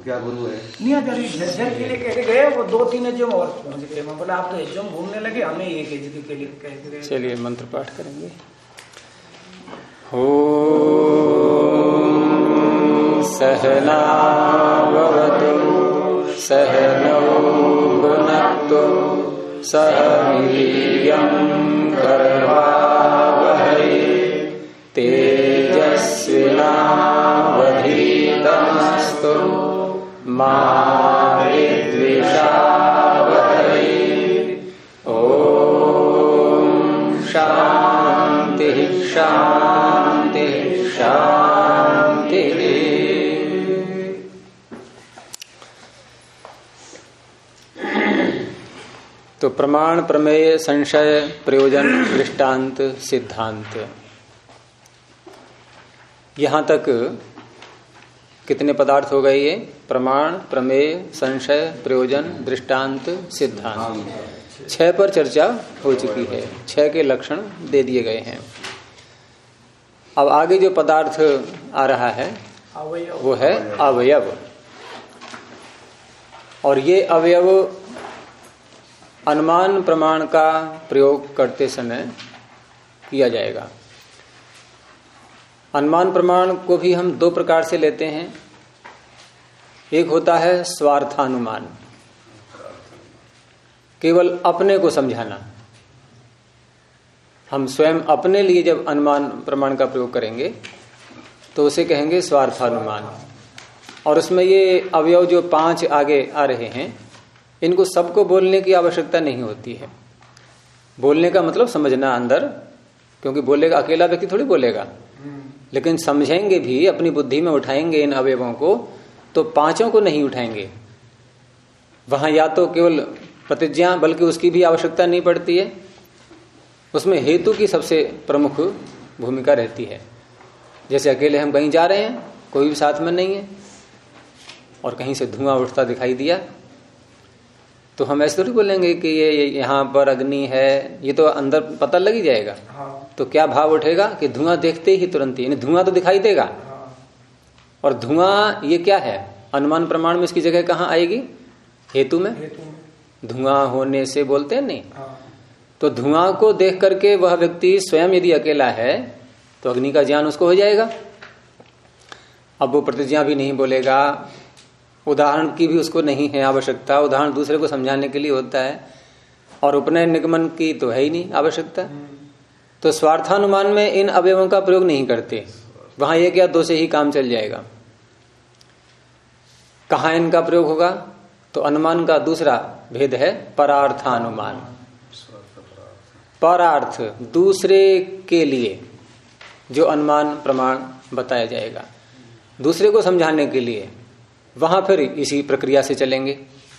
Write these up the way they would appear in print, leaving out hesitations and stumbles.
क्या गुरु है? नहीं अगर झज्जर के लिए कह के गए, वो 2-3 एजम और पहुंच गए। मैं बोला आप तो एजम घूमने लगे, हमें एक एज के लिए कह के गए। चलिए मंत्र पाठ करेंगे। सहना भवतु सहनौ भुनक्तु सह वीर्यं करवावहै तेजस्विनावधीतमस्तु मा विद्विषावहै। ओम शांति शांति शांति। तो प्रमाण, प्रमेय, संशय, प्रयोजन, दृष्टांत, सिद्धांत, यहां तक कितने पदार्थ हो गए? ये प्रमाण, प्रमेय, संशय, प्रयोजन, दृष्टांत, सिद्धांत, 6 पर चर्चा हो चुकी है। 6 के लक्षण दे दिए गए हैं। अब आगे जो पदार्थ आ रहा है वो है अवयव। और ये अवयव अनुमान प्रमाण का प्रयोग करते समय किया जाएगा। अनुमान प्रमाण को भी हम 2 प्रकार से लेते हैं। एक होता है स्वार्थानुमान, केवल अपने को समझाना। हम स्वयं अपने लिए जब अनुमान प्रमाण का प्रयोग करेंगे तो उसे कहेंगे स्वार्थानुमान। और उसमें ये अवयव जो 5 आगे आ रहे हैं, इनको सबको बोलने की आवश्यकता नहीं होती है। बोलने का मतलब समझना अंदर, क्योंकि बोलेगा अकेला व्यक्ति थोड़ी बोलेगा, लेकिन समझेंगे भी, अपनी बुद्धि में उठाएंगे इन अवयवों को, तो 5 को नहीं उठाएंगे। वहां या तो केवल प्रतिज्ञा, बल्कि उसकी भी आवश्यकता नहीं पड़ती है। उसमें हेतु की सबसे प्रमुख भूमिका रहती है। जैसे अकेले हम कहीं जा रहे हैं, कोई भी साथ में नहीं है, और कहीं से धुआं उठता दिखाई दिया, तो हम ऐसे थोड़ी बोलेंगे कि ये यहाँ पर अग्नि है। ये तो अंदर पता लग ही जाएगा। तो क्या भाव उठेगा कि धुआं देखते ही तुरंत ही, धुआं तो दिखाई देगा। और धुआं ये क्या है? अनुमान प्रमाण में इसकी जगह कहाँ आएगी? हेतु में। धुआं होने से बोलते हैं नहीं। तो धुआं को देख करके वह व्यक्ति स्वयं यदि अकेला है तो अग्नि का ज्ञान उसको हो जाएगा। अब वो प्रतिज्ञा भी नहीं बोलेगा, उदाहरण की भी उसको नहीं है आवश्यकता। उदाहरण दूसरे को समझाने के लिए होता है, और उपनयन निगमन की तो है ही नहीं आवश्यकता। तो स्वार्थानुमान में इन अवयवों का प्रयोग नहीं करते। वहां 1 या 2 से ही काम चल जाएगा। कहाँ इनका प्रयोग होगा? तो अनुमान का दूसरा भेद है परार्थानुमान। परार्थ, दूसरे के लिए जो अनुमान प्रमाण बताया जाएगा, दूसरे को समझाने के लिए, वहां फिर इसी प्रक्रिया से चलेंगे।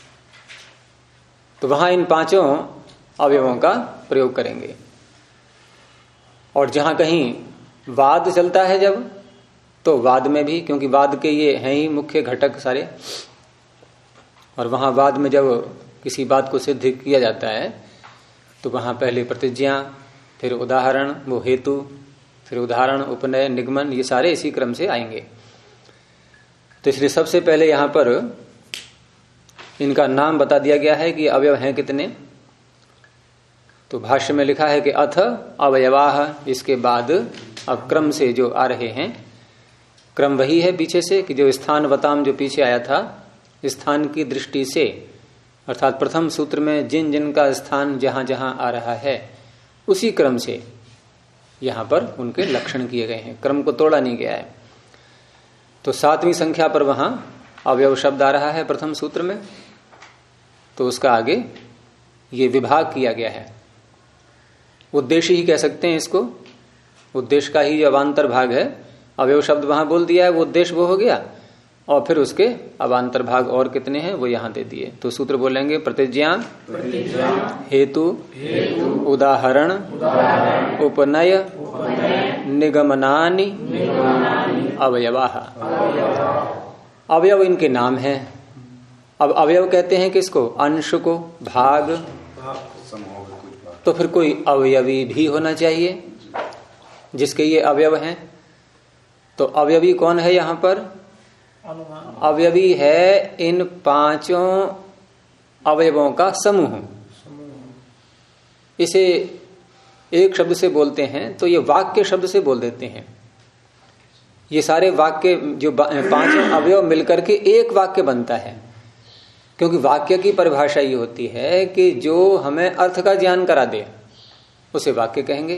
तो वहां इन 5 अवयवों का प्रयोग करेंगे। और जहां कहीं वाद चलता है जब, तो वाद में भी, क्योंकि वाद के ये हैं ही मुख्य घटक सारे, और वहां वाद में जब किसी बात को सिद्ध किया जाता है तो वहां पहले प्रतिज्ञा, फिर उदाहरण, वो हेतु, फिर उदाहरण, उपनय, निगमन, ये सारे इसी क्रम से आएंगे। तो इसलिए सबसे पहले यहां पर इनका नाम बता दिया गया है कि अवयव हैं कितने। तो भाष्य में लिखा है कि अथ अवयवाः। इसके बाद अब क्रम से जो आ रहे हैं, क्रम वही है पीछे से कि जो स्थान वताम जो पीछे आया था, स्थान की दृष्टि से, अर्थात प्रथम सूत्र में जिन जिन का स्थान जहां जहां आ रहा है, उसी क्रम से यहां पर उनके लक्षण किए गए हैं। क्रम को तोड़ा नहीं गया है। तो 7वीं संख्या पर वहां अवयव शब्द आ रहा है प्रथम सूत्र में, तो उसका आगे ये विभाग किया गया है। उद्देश्य ही कह सकते हैं इसको। उद्देश्य का ही जो अवान्तर भाग है, अवयव शब्द वहां बोल दिया है, वो उद्देश्य वो हो गया। और फिर उसके अवान्तर भाग और कितने हैं वो यहां दे दिए। तो सूत्र बोलेंगे प्रतिज्ञा, हेतु, उदाहरण, उपनय, निगमनानि, अवयवाः। अवयव इनके नाम हैं। अब अवयव कहते हैं किसको? अंश को, भाग। तो फिर कोई अवयवी भी होना चाहिए जिसके ये अवयव हैं। तो अवयवी कौन है यहां पर? अनुमान अवयवी है इन पांचों अवयवों का समूह। इसे एक शब्द से बोलते हैं तो ये वाक्य शब्द से बोल देते हैं। ये सारे वाक्य जो पांचों अवयव मिलकर के एक वाक्य बनता है, क्योंकि वाक्य की परिभाषा ये होती है कि जो हमें अर्थ का ज्ञान करा दे उसे वाक्य कहेंगे,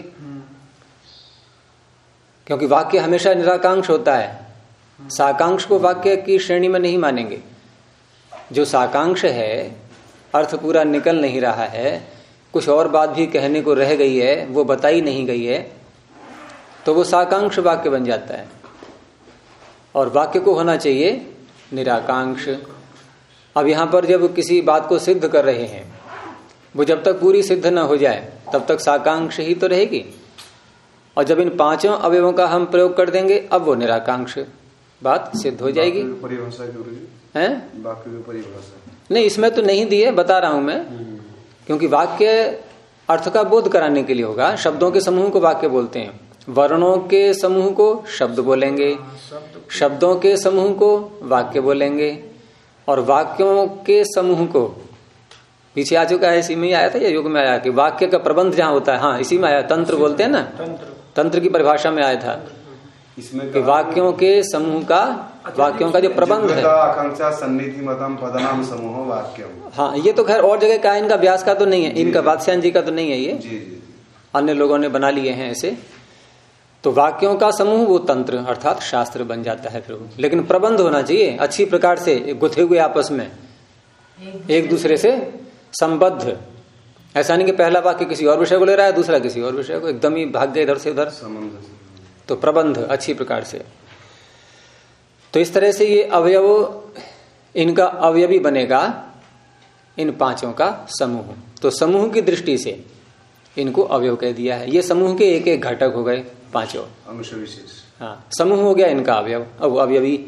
क्योंकि वाक्य हमेशा निराकांक्ष होता है। साकांक्ष को वाक्य की श्रेणी में नहीं मानेंगे। जो साकांक्ष है, अर्थ पूरा निकल नहीं रहा है, कुछ और बात भी कहने को रह गई है, वो बताई नहीं गई है, तो वो साकांक्ष वाक्य बन जाता है। और वाक्य को होना चाहिए निराकांक्ष। अब यहां पर जब किसी बात को सिद्ध कर रहे हैं, वो जब तक पूरी सिद्ध न हो जाए तब तक साकांक्ष ही तो रहेगी। और जब इन पांचों अवयवों का हम प्रयोग कर देंगे, अब वो निराकांक्ष बात सिद्ध हो जाएगी। परिभाषा है वाक्य की परिभाषा नहीं, इसमें तो नहीं दी है, बता रहा हूं मैं, क्योंकि वाक्य अर्थ का बोध कराने के लिए होगा। शब्दों के समूह को वाक्य बोलते हैं, वर्णों के समूह को शब्द बोलेंगे, शब्दों के समूह को वाक्य बोलेंगे, और वाक्यों के समूह को पीछे आ चुका है, इसी में ही आया था या योग में आया कि वाक्य का प्रबंध जहां होता है, हाँ इसी में आया, तंत्र बोलते हैं ना, तंत्र की परिभाषा में आया था इसमें कि वाक्यों के समूह का, वाक्यों का जो प्रबंध है, आकांक्षा सन्निधि मतम पदनाम समूह वाक्यम। हाँ ये तो खैर और जगह का, इनका व्यास का तो नहीं है, इनका वात्स्यायन जी का तो नहीं है, ये जी जी अन्य लोगों ने बना लिए हैं ऐसे। तो वाक्यों का समूह वो तंत्र अर्थात शास्त्र बन जाता है फिर। लेकिन प्रबंध होना चाहिए अच्छी प्रकार से, गुथे हुए आपस में एक दूसरे से संबद्ध। ऐसा नहीं कि पहला वाक्य किसी और विषय को ले रहा है, दूसरा किसी और विषय को, एकदम ही भाग गए इधर से उधर। तो प्रबंध अच्छी प्रकार से। तो इस तरह से ये अवयव, इनका अवयवी बनेगा इन पांचों का समूह। तो समूह की दृष्टि से इनको अवयव कह दिया है। ये समूह के एक एक घटक हो गए पांचों, अंश विशेष। हाँ समूह हो गया इनका अवयव, अब अवयवी।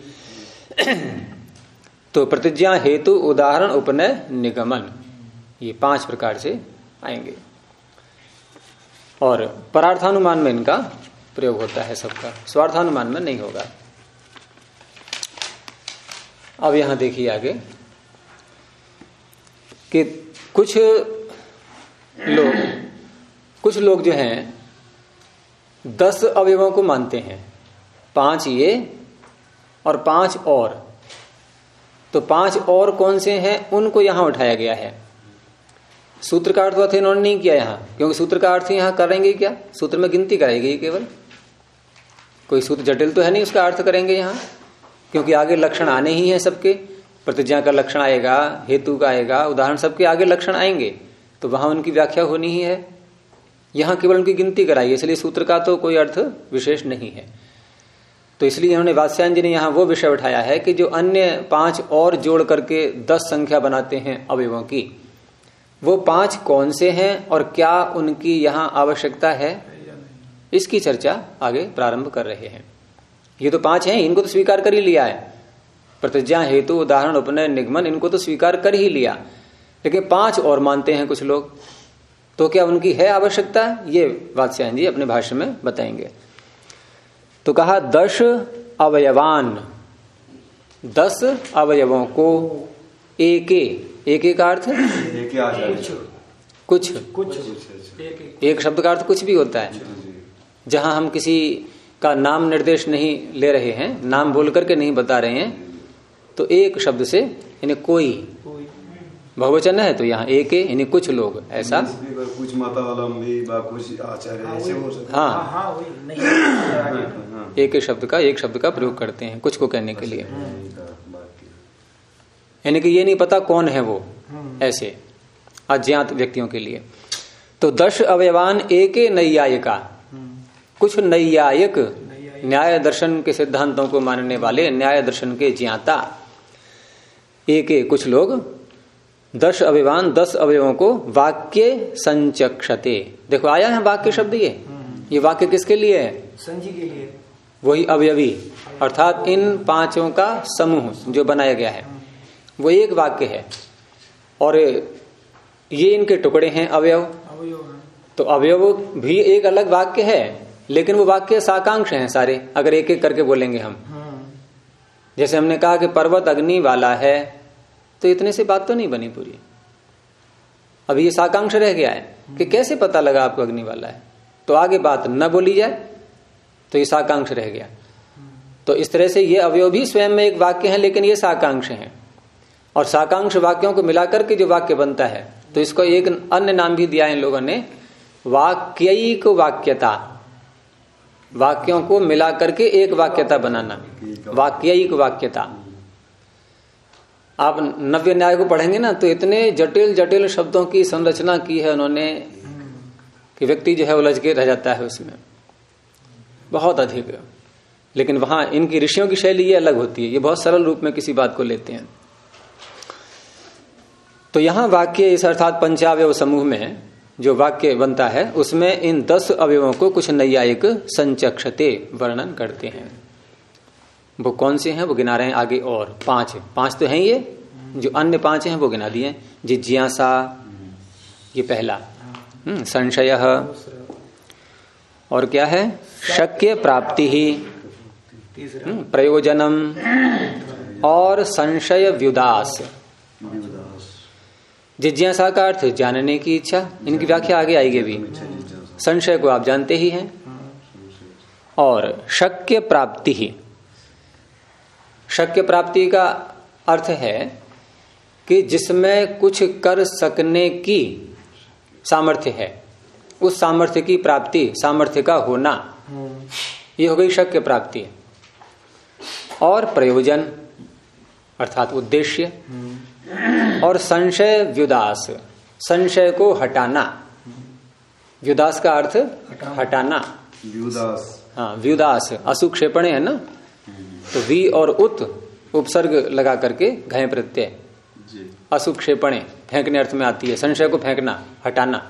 तो प्रतिज्ञा, हेतु, उदाहरण, उपनय, निगमन, ये 5 प्रकार से आएंगे। और परार्थानुमान में इनका प्रयोग होता है सबका, स्वार्थानुमान में नहीं होगा। अब यहां देखिए आगे कि कुछ लोग जो हैं 10 अवयवों को मानते हैं, 5 ये और 5 और। तो 5 और कौन से हैं उनको यहां उठाया गया है। सूत्र का अर्थ इन्होंने नहीं किया यहां, क्योंकि सूत्र का अर्थ यहां करेंगे क्या, सूत्र में गिनती कराएगी केवल, कोई सूत्र जटिल तो है नहीं उसका अर्थ करेंगे यहां, क्योंकि आगे लक्षण आने ही हैं सबके। प्रतिज्ञा का लक्षण आएगा, हेतु का आएगा, उदाहरण, सबके आगे लक्षण आएंगे, तो वहां उनकी व्याख्या होनी ही है। यहां केवल उनकी गिनती कराई, इसलिए सूत्र का तो कोई अर्थ विशेष नहीं है। तो इसलिए इन्होंने वात्स्यायन जी ने यहां वो विषय उठाया है कि जो अन्य 5 और जोड़ करके 10 संख्या बनाते हैं अवयवों की, वो 5 कौन से हैं और क्या उनकी यहां आवश्यकता है, इसकी चर्चा आगे प्रारंभ कर रहे हैं। ये तो 5 हैं, इनको तो स्वीकार कर ही लिया है, प्रतिज्ञा, हेतु, उदाहरण, उपनय, निगमन, इनको तो स्वीकार कर ही लिया, लेकिन 5 और मानते हैं कुछ लोग। तो क्या उनकी है आवश्यकता, ये वात्स्यायन जी अपने भाष्य में बताएंगे। तो कहा 10 अवयवान, 10 अवयवों को एक का अर्थ कुछ एक शब्द का अर्थ कुछ भी होता है। जहां हम किसी का नाम निर्देश नहीं ले रहे हैं, नाम बोल करके नहीं बता रहे हैं, तो एक शब्द से यानी कोई, बहुवचन है तो यहाँ एक यानी कुछ लोग, ऐसा कुछ मतावलंबी कुछ आचार्य ऐसे हो सकते। हाँ एक शब्द का प्रयोग करते हैं कुछ को कहने के लिए, यानी कि ये नहीं पता कौन है वो, ऐसे अज्ञात व्यक्तियों के लिए। तो 10 अवयवान एक नैयायिका, कुछ नैयायिक न्याय दर्शन के सिद्धांतों को मानने वाले, न्याय दर्शन के ज्ञाता, एक कुछ लोग 10 अवयवान, 10 अवयवों को वाक्य संचक्षते। देखो आया है वाक्य शब्द, ये वाक्य किसके लिए है, संजी के लिए, वही अवयवी अर्थात इन 5 का समूह जो बनाया गया है वो एक वाक्य है। और ये इनके टुकड़े हैं अवयव, तो अवयव भी एक अलग वाक्य है, लेकिन वो वाक्य साकांक्ष हैं सारे, अगर एक एक करके बोलेंगे हम। जैसे हमने कहा कि पर्वत अग्नि वाला है, तो इतने से बात तो नहीं बनी पूरी। अभी ये साकांक्ष रह गया है कि कैसे पता लगा आपको अग्नि वाला है, तो आगे बात न बोली जाए तो ये साकांक्ष रह गया। तो इस तरह से ये अवयव भी स्वयं में एक वाक्य है, लेकिन ये साकांक्ष है। और साकांक्ष वाक्यों को मिलाकर के जो वाक्य बनता है, तो इसको एक अन्य नाम भी दिया है इन लोगों ने, वाक्ययिक वाक्यता। वाक्यों को मिला करके एक वाक्यता बनाना, वाक्ययिक वाक्यता। आप नव्य न्याय को पढ़ेंगे ना, तो इतने जटिल जटिल शब्दों की संरचना की है उन्होंने कि व्यक्ति जो है उलझ के रह जाता है उसमें, बहुत अधिक। लेकिन वहां इनकी ऋषियों की शैली ये अलग होती है, ये बहुत सरल रूप में किसी बात को लेते हैं। तो यहां वाक्य इस अर्थात पंचावयव समूह में जो वाक्य बनता है, उसमें इन 10 अवयवों को कुछ नैयायिक संचक्षते वर्णन करते हैं। वो कौन से हैं वो गिना रहे हैं आगे, और 5 तो हैं ये, जो अन्य 5 हैं वो गिना दिए। जिज्ञासा ये पहला, संशय, और क्या है, शक्य प्राप्ति ही, प्रयोजनम, और संशय व्युदास। जिज्ञासा का अर्थ जानने की इच्छा, इनकी व्याख्या आगे आएगी भी। संशय को आप जानते ही हैं। और शक्य प्राप्ति ही, शक्य प्राप्ति का अर्थ है कि जिसमें कुछ कर सकने की सामर्थ्य है, उस सामर्थ्य की प्राप्ति, सामर्थ्य का होना, ये हो गई शक्य प्राप्ति। और प्रयोजन अर्थात उद्देश्य, और संशय व्युदास, संशय को हटाना। व्युदास का अर्थ हटाना, व्युदास, हाँ व्युदास, असुक्षेपणे है ना, तो वी और उत उपसर्ग लगा करके घय प्रत्यय, असुक्षेपणे फेंकने अर्थ में आती है, संशय को फेंकना, हटाना।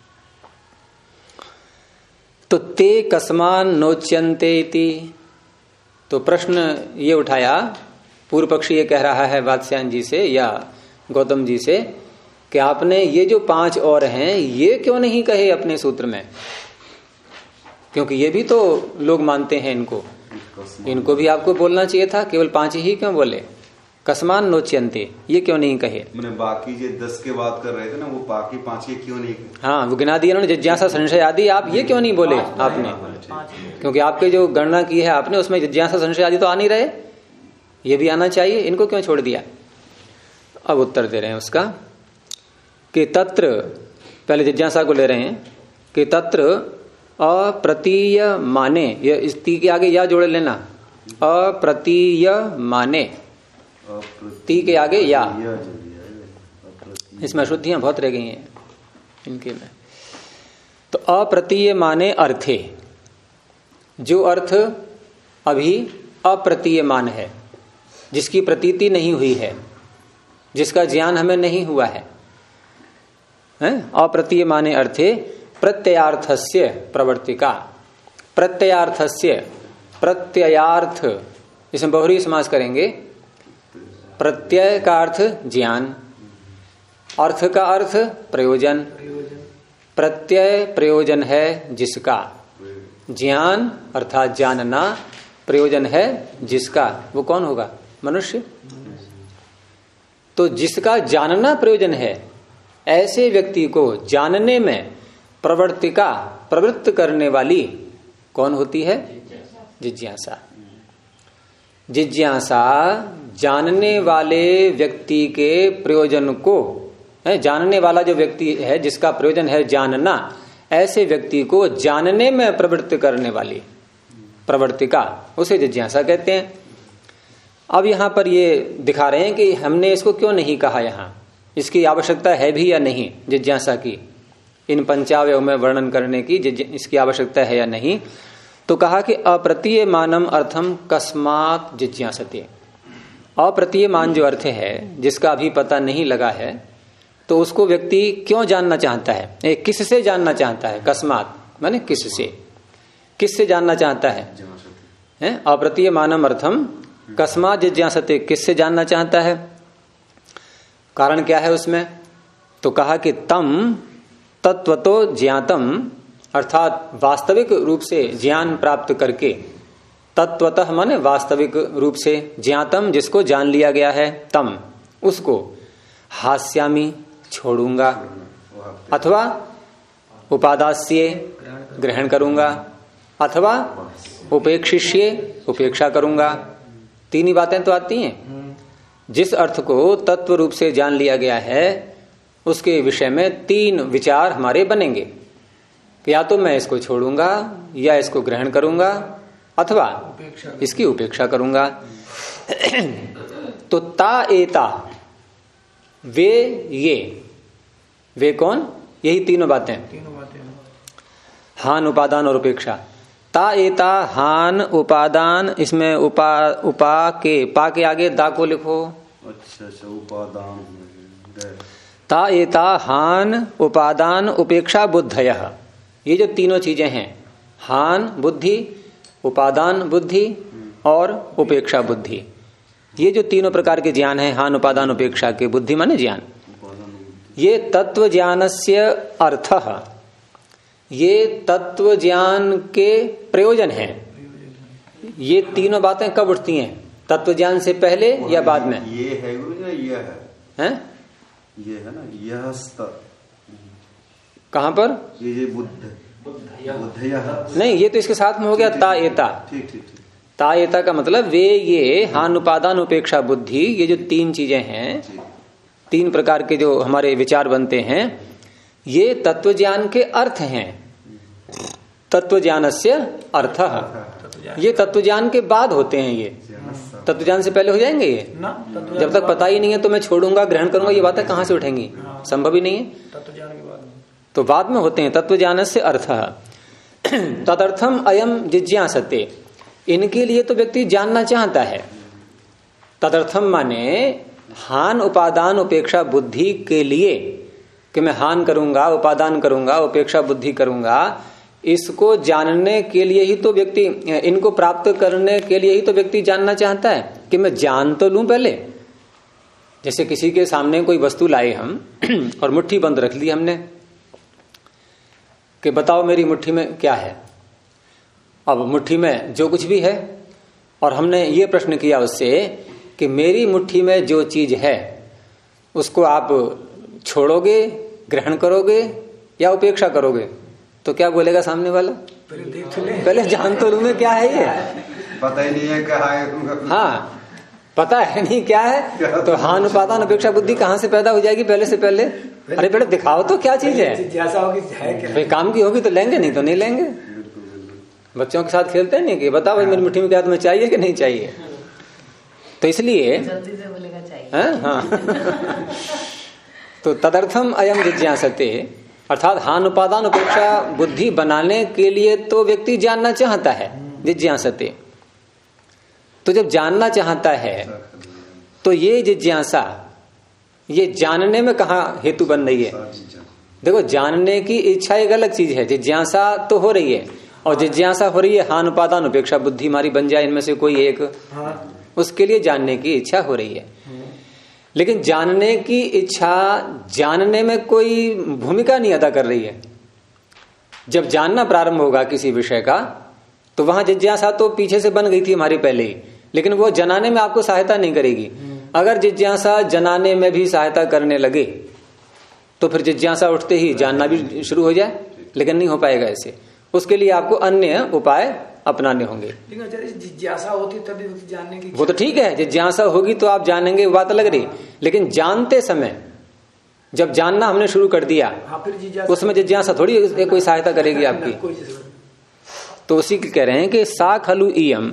तो ते कस्मान नोच्यन्ते इति, तो प्रश्न ये उठाया, पूर्व पक्षी ये कह रहा है वात्स्यायन जी से या गौतम जी से कि आपने ये जो 5 और हैं ये क्यों नहीं कहे अपने सूत्र में, क्योंकि ये भी तो लोग मानते हैं इनको भी आपको बोलना चाहिए था, केवल 5 ही क्यों बोले। कस्मान नोच्यन्ते ये क्यों नहीं कहे। मैंने बाकी जो 10 के बात कर रहे थे ना, वो बाकी 5 के क्यों नहीं कहे। हाँ वो गिना दिया उन्होंने, जिज्ञासा संशय आदि, आप ये क्यों नहीं बोले आपने, क्योंकि आपके जो गणना की है आपने उसमें जिज्ञासा संशय आदि तो आ नहीं रहे, ये भी आना चाहिए, इनको क्यों छोड़ दिया। अब उत्तर दे रहे हैं उसका कि तत्र, पहले जिज्ञासा को ले रहे हैं कि तत्र अप्रतीय माने, ये इस ती के आगे या जोड़ लेना, अप्रतीय माने, ती के आगे या, इसमें अशुद्धियां बहुत रह गई हैं इनके में। तो अप्रतीय माने अर्थे, जो अर्थ अभी अप्रतीयमान है, जिसकी प्रतीति नहीं हुई है, जिसका ज्ञान हमें नहीं हुआ है, अप्रतीयमाने अर्थे प्रत्ययार्थस्य प्रवर्तिका। प्रत्ययार्थस्य, प्रत्ययार्थ, इसमें बहुरी समास करेंगे। प्रत्यय का अर्थ ज्ञान, अर्थ का अर्थ प्रयोजन, प्रत्यय प्रयोजन है जिसका, ज्ञान अर्थात जानना, प्रयोजन है जिसका, वो कौन होगा, मनुष्य। तो जिसका जानना प्रयोजन है, ऐसे व्यक्ति को जानने में प्रवर्तिका, प्रवृत्त करने वाली कौन होती है, जिज्ञासा। जिज्ञासा जानने वाले व्यक्ति के प्रयोजन को, जानने वाला जो व्यक्ति है जिसका प्रयोजन है जानना, ऐसे व्यक्ति को जानने में प्रवृत्त करने वाली प्रवर्तिका, उसे जिज्ञासा कहते हैं। अब यहां पर ये दिखा रहे हैं कि हमने इसको क्यों नहीं कहा, यहां इसकी आवश्यकता है भी या नहीं, जिज्ञासा की, इन पंचावयव में वर्णन करने की इसकी आवश्यकता है या नहीं। तो कहा कि अप्रतीयमानम अर्थम कस्मात जिज्ञासते। अप्रतीयमान जो अर्थ है, जिसका अभी पता नहीं लगा है, तो उसको व्यक्ति क्यों जानना चाहता है, किससे जानना चाहता है, कस्मात माने किससे, किससे जानना चाहता है, अप्रतीयमानम अर्थम कस्मात जिज्ञासते, किससे जानना चाहता है, कारण क्या है उसमें। तो कहा कि तम तत्वतो ज्ञातम, अर्थात वास्तविक रूप से ज्ञान प्राप्त करके, तत्वतः माने वास्तविक रूप से, ज्ञातम जिसको जान लिया गया है, तम उसको, हास्यामी छोड़ूंगा, अथवा उपादास्ये ग्रहण करूंगा, अथवा उपेक्षिष्ये उपेक्षा करूंगा। तीन ही बातें तो आती हैं। जिस अर्थ को तत्व रूप से जान लिया गया है उसके विषय में तीन विचार हमारे बनेंगे, या तो मैं इसको छोड़ूंगा, या इसको ग्रहण करूंगा, अथवा इसकी उपेक्षा करूंगा। तो ता एता वे कौन? यही तीनों बातें, हान उपादान और उपेक्षा। ता एता हान उपादान, इसमें उपा के पा के आगे दा को लिखो। अच्छा उपादान। ता एता हान उपादान उपेक्षा बुद्धयः, ये जो तीनों चीजें हैं, हान बुद्धि, उपादान बुद्धि और उपेक्षा बुद्धि, ये जो तीनों प्रकार के ज्ञान हैं, हान उपादान उपेक्षा के, बुद्धि माने ज्ञान, ये तत्व ज्ञानस्य अर्थः, ये तत्व ज्ञान के प्रयोजन हैं। ये तीनों बातें कब उठती हैं? तत्व ज्ञान से पहले या बाद में? ये है गुरु जी, ये है ये है ना, यह कहां पर? ये बुद्ध नहीं, ये तो इसके साथ में हो गया ता एता। ठीक। ता एता का मतलब वे ये हान उपादान उपेक्षा बुद्धि, ये जो तीन चीजें हैं, तीन प्रकार के जो हमारे विचार बनते हैं, ये तत्व ज्ञान के अर्थ हैं। तत्व ज्ञानस्य अर्थः, ये तत्व ज्ञान के बाद होते हैं। ये तत्व ज्ञान से पहले हो जाएंगे ये? जब तक पता ही नहीं है तो मैं छोड़ूंगा ग्रहण करूंगा, ये बातें कहां से उठेंगी? संभव ही नहीं है। तो बाद में होते हैं तत्व ज्ञानस्य अर्थः। तदर्थम अयम जिज्ञासते, इनके लिए तो व्यक्ति जानना चाहता है। तदर्थम माने हान उपादान उपेक्षा बुद्धि के लिए, कि मैं हान करूंगा, उपादान करूंगा, उपेक्षा बुद्धि करूंगा, इसको जानने के लिए ही तो व्यक्ति, इनको प्राप्त करने के लिए ही तो व्यक्ति जानना चाहता है कि मैं जान तो लूं पहले। जैसे किसी के सामने कोई वस्तु लाए हम और मुट्ठी बंद रख ली हमने कि बताओ मेरी मुट्ठी में क्या है। अब मुट्ठी में जो कुछ भी है, और हमने ये प्रश्न किया उससे कि मेरी मुट्ठी में जो चीज है उसको आप छोड़ोगे, ग्रहण करोगे या उपेक्षा करोगे? तो क्या बोलेगा सामने वाला? पहले जान तो लूं मैं क्या है ये, पता ही नहीं है क्या है। हाँ, पता है नहीं क्या है, तो हान उपादान अपेक्षा बुद्धि कहाँ से पैदा हो जाएगी पहले से पहले? अरे बेटा दिखाओ तो क्या चीज है, जिज्ञासा होगी है क्या? भाई काम की होगी तो लेंगे, नहीं तो नहीं लेंगे। बच्चों के साथ खेलते हैं नहीं कि बताओ भाई मेरी मुट्ठी में क्या तुम्हें चाहिए कि नहीं चाहिए। तो इसलिए जल्दी से बोलेगा चाहिए। हाँ तो तदर्थम अयम जिज्ञासते, अर्थात हान उपादान उपेक्षा बुद्धि बनाने के लिए तो व्यक्ति जानना चाहता है, जिज्ञासते। तो जब जानना चाहता है तो ये जिज्ञासा, ये जानने में कहा हेतु बन रही है? देखो, जानने की इच्छा एक अलग चीज है, जिज्ञासा तो हो रही है, और जिज्ञासा हो रही है हान उपादान उपेक्षा बुद्धि हमारी बन जाए इनमें से कोई एक, उसके लिए जानने की इच्छा हो रही है। लेकिन जानने की इच्छा जानने में कोई भूमिका नहीं अदा कर रही है। जब जानना प्रारंभ होगा किसी विषय का तो वहां जिज्ञासा तो पीछे से बन गई थी हमारी पहले ही, लेकिन वो जनाने में आपको सहायता नहीं करेगी। अगर जिज्ञासा जनाने में भी सहायता करने लगे तो फिर जिज्ञासा उठते ही जानना भी शुरू हो जाए, लेकिन नहीं हो पाएगा ऐसे। उसके लिए आपको अन्य उपाय अपनाने होंगे। जिज्ञासा होती तभी जानने की, वो तो ठीक है, जिज्ञासा होगी तो आप जानेंगे, वो बात अलग रही। लेकिन जानते समय जब जानना हमने शुरू कर दिया, फिर उसमें जिज्ञासा थोड़ी कोई सहायता करेगी आपकी। तो उसी की कह रहे हैं कि सा खलु इयम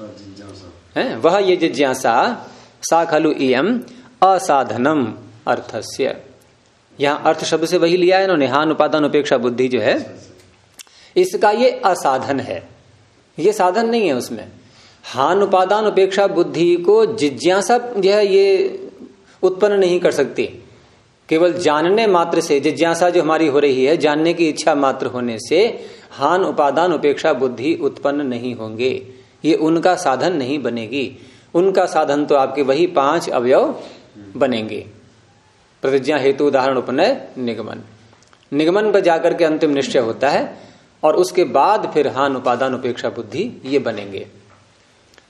है, वह ये जिज्ञासा, सा खलु इयम असाधनम अर्थस्य। यहां अर्थ शब्द से वही लिया है इन्होंने, हान उपादान उपेक्षा बुद्धि जो है इसका ये असाधन है, ये साधन नहीं है उसमें। हान उपादान उपेक्षा बुद्धि को जिज्ञासा जो है ये उत्पन्न नहीं कर सकती। केवल जानने मात्र से, जिज्ञासा जो हमारी हो रही है, जानने की इच्छा मात्र होने से हान उपादान उपेक्षा बुद्धि उत्पन्न नहीं होंगे, ये उनका साधन नहीं बनेगी। उनका साधन तो आपके वही 5 अवयव बनेंगे, प्रतिज्ञा हेतु उदाहरण उपनय निगमन। निगमन पर जाकर के अंतिम निश्चय होता है और उसके बाद फिर हान उपादान उपेक्षा बुद्धि ये बनेंगे।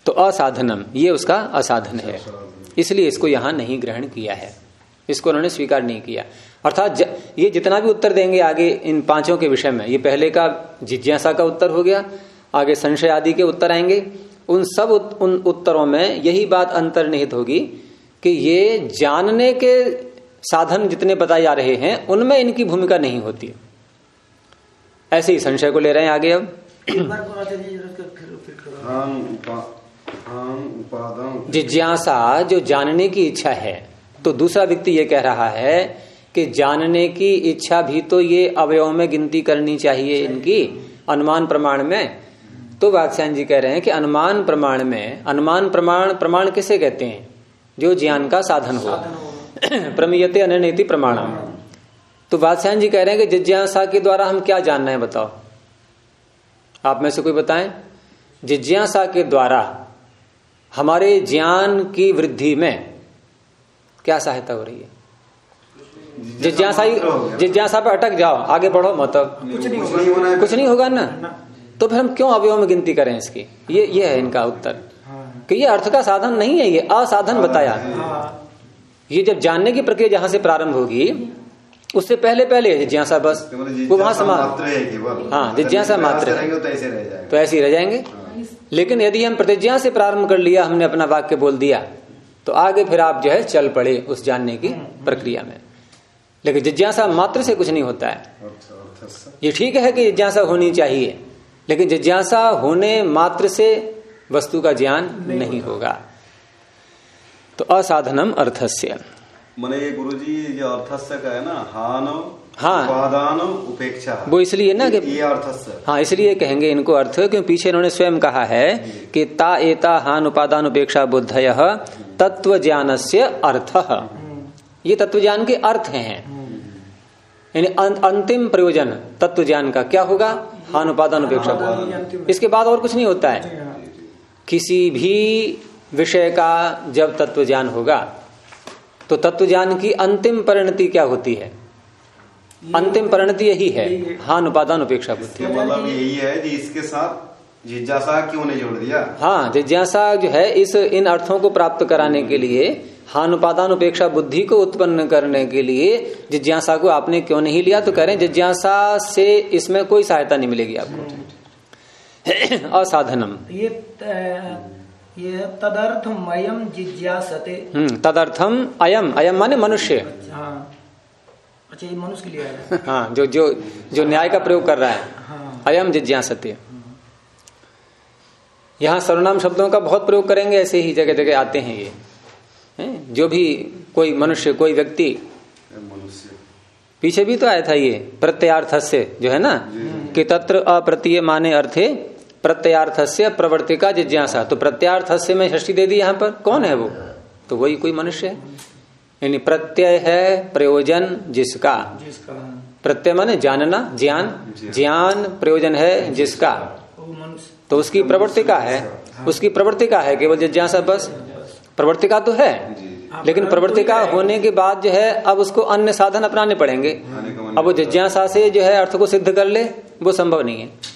तो असाधनम ये उसका असाधन है, इसलिए इसको यहां नहीं ग्रहण किया है, इसको उन्होंने स्वीकार नहीं किया। अर्थात ये जितना भी उत्तर देंगे आगे इन पांचों के विषय में, ये पहले का जिज्ञासा का उत्तर हो गया, आगे संशय आदि के उत्तर आएंगे, उन सब उन उत्तरों में यही बात अंतर्निहित होगी कि ये जानने के साधन जितने बताए जा रहे हैं उनमें इनकी भूमिका नहीं होती। ऐसे ही संशय को ले रहे हैं आगे। अब जिज्ञासा जो जानने की इच्छा है, तो दूसरा व्यक्ति ये कह रहा है कि जानने की इच्छा भी तो ये अवयव में गिनती करनी चाहिए इनकी अनुमान प्रमाण में। तो वात्स्यायन जी कह रहे हैं कि अनुमान प्रमाण में, अनुमान प्रमाण किसे कहते हैं? जो ज्ञान का साधन हो। प्रमीयते अनन्यति प्रमाणम। तो वात्स्यायन जी कह रहे हैं कि जिज्ञासा के द्वारा हम क्या जानना है, बताओ आप में से कोई बताएं। जिज्ञासा के द्वारा हमारे ज्ञान की वृद्धि में क्या सहायता हो रही है? जिज्ञासा पे अटक जाओ, आगे बढ़ो मत, कुछ नहीं होगा ना। तो फिर हम क्यों अवयव में गिनती करें इसकी? ये है इनका उत्तर कि ये अर्थ का साधन नहीं है, ये असाधन बताया। ये जब जानने की प्रक्रिया जहां से प्रारंभ होगी उससे पहले जिज्ञासा, बस वो वहां समाप्त। हाँ, जिज्ञासा मात्र तो ऐसे ही रह जाएंगे। लेकिन यदि हम प्रतिज्ञा से प्रारंभ कर लिया, हमने अपना वाक्य बोल दिया, तो आगे फिर आप जो है चल पड़े उस जानने की प्रक्रिया में। लेकिन जिज्ञासा मात्र से कुछ नहीं होता है। ये ठीक है कि जिज्ञासा होनी चाहिए, लेकिन जिज्ञासा होने मात्र से वस्तु का ज्ञान नहीं होगा। तो असाधनम अर्थस्य मने ये गुरुजी जो अर्थस्य का है ना, हाँ, उपादान उपेक्षा, वो इसलिए ना कि ये अर्थस्य, हाँ इसलिए कहेंगे इनको अर्थ, क्योंकि पीछे इन्होंने स्वयं कहा है कि ता एता हान उपादान उपेक्षा बुद्धयः तत्व ज्ञानस्य अर्थः। ये तत्व ज्ञान के अर्थ हैं, यानी अंतिम प्रयोजन तत्व ज्ञान का क्या होगा? हान उपादान उपेक्षा। इसके बाद और कुछ नहीं होता है। किसी भी विषय का जब तत्व ज्ञान होगा तो तत्व ज्ञान की अंतिम परिणति क्या होती है? अंतिम परिणति यही है, हान उपादान उपेक्षा बुद्धि। मतलब यही है कि इसके साथ जिज्ञासा क्यों नहीं जोड़ दिया? हाँ, जिज्ञासा जो है इन अर्थों को प्राप्त कराने के लिए, हान उपादान उपेक्षा बुद्धि को उत्पन्न करने के लिए जिज्ञासा को आपने क्यों नहीं लिया? तो कह रहे हैं जिज्ञासा से इसमें कोई सहायता नहीं मिलेगी आपको। असाधनम ये तदर्थम अयम जिज्ञासते। तदर्थम अयम, अयम माने मनुष्य। अच्छा, ये मनुष्य के लिए है। हाँ, जो न्याय का प्रयोग कर रहा है। हाँ। अयम जिज्ञासते। यहाँ सर्वनाम शब्दों का बहुत प्रयोग करेंगे, ऐसे ही जगह जगह आते हैं ये। जो भी कोई मनुष्य, कोई व्यक्ति, पीछे भी तो आया था ये प्रत्ययार्थस्य जो है ना, कि तत्र अप्रतीय माने अर्थे प्रत्ययार्थस्य प्रवर्तिका जिज्ञासा। तो प्रत्ययार्थस्य में षष्ठी दे दी यहाँ पर, कौन है वो? तो वही कोई मनुष्य है। यानी प्रत्यय है प्रयोजन जिसका, प्रत्यय माने जानना, ज्ञान प्रयोजन है जिसका, तो उसकी प्रवर्तिका है, उसकी प्रवर्तिका है केवल जिज्ञासा। बस प्रवर्तिका तो है, लेकिन प्रवर्तिका होने के बाद जो है अब उसको अन्य साधन अपनाने पड़ेंगे। अब वो जिज्ञासा से जो है अर्थ को सिद्ध कर ले, वो संभव नहीं है।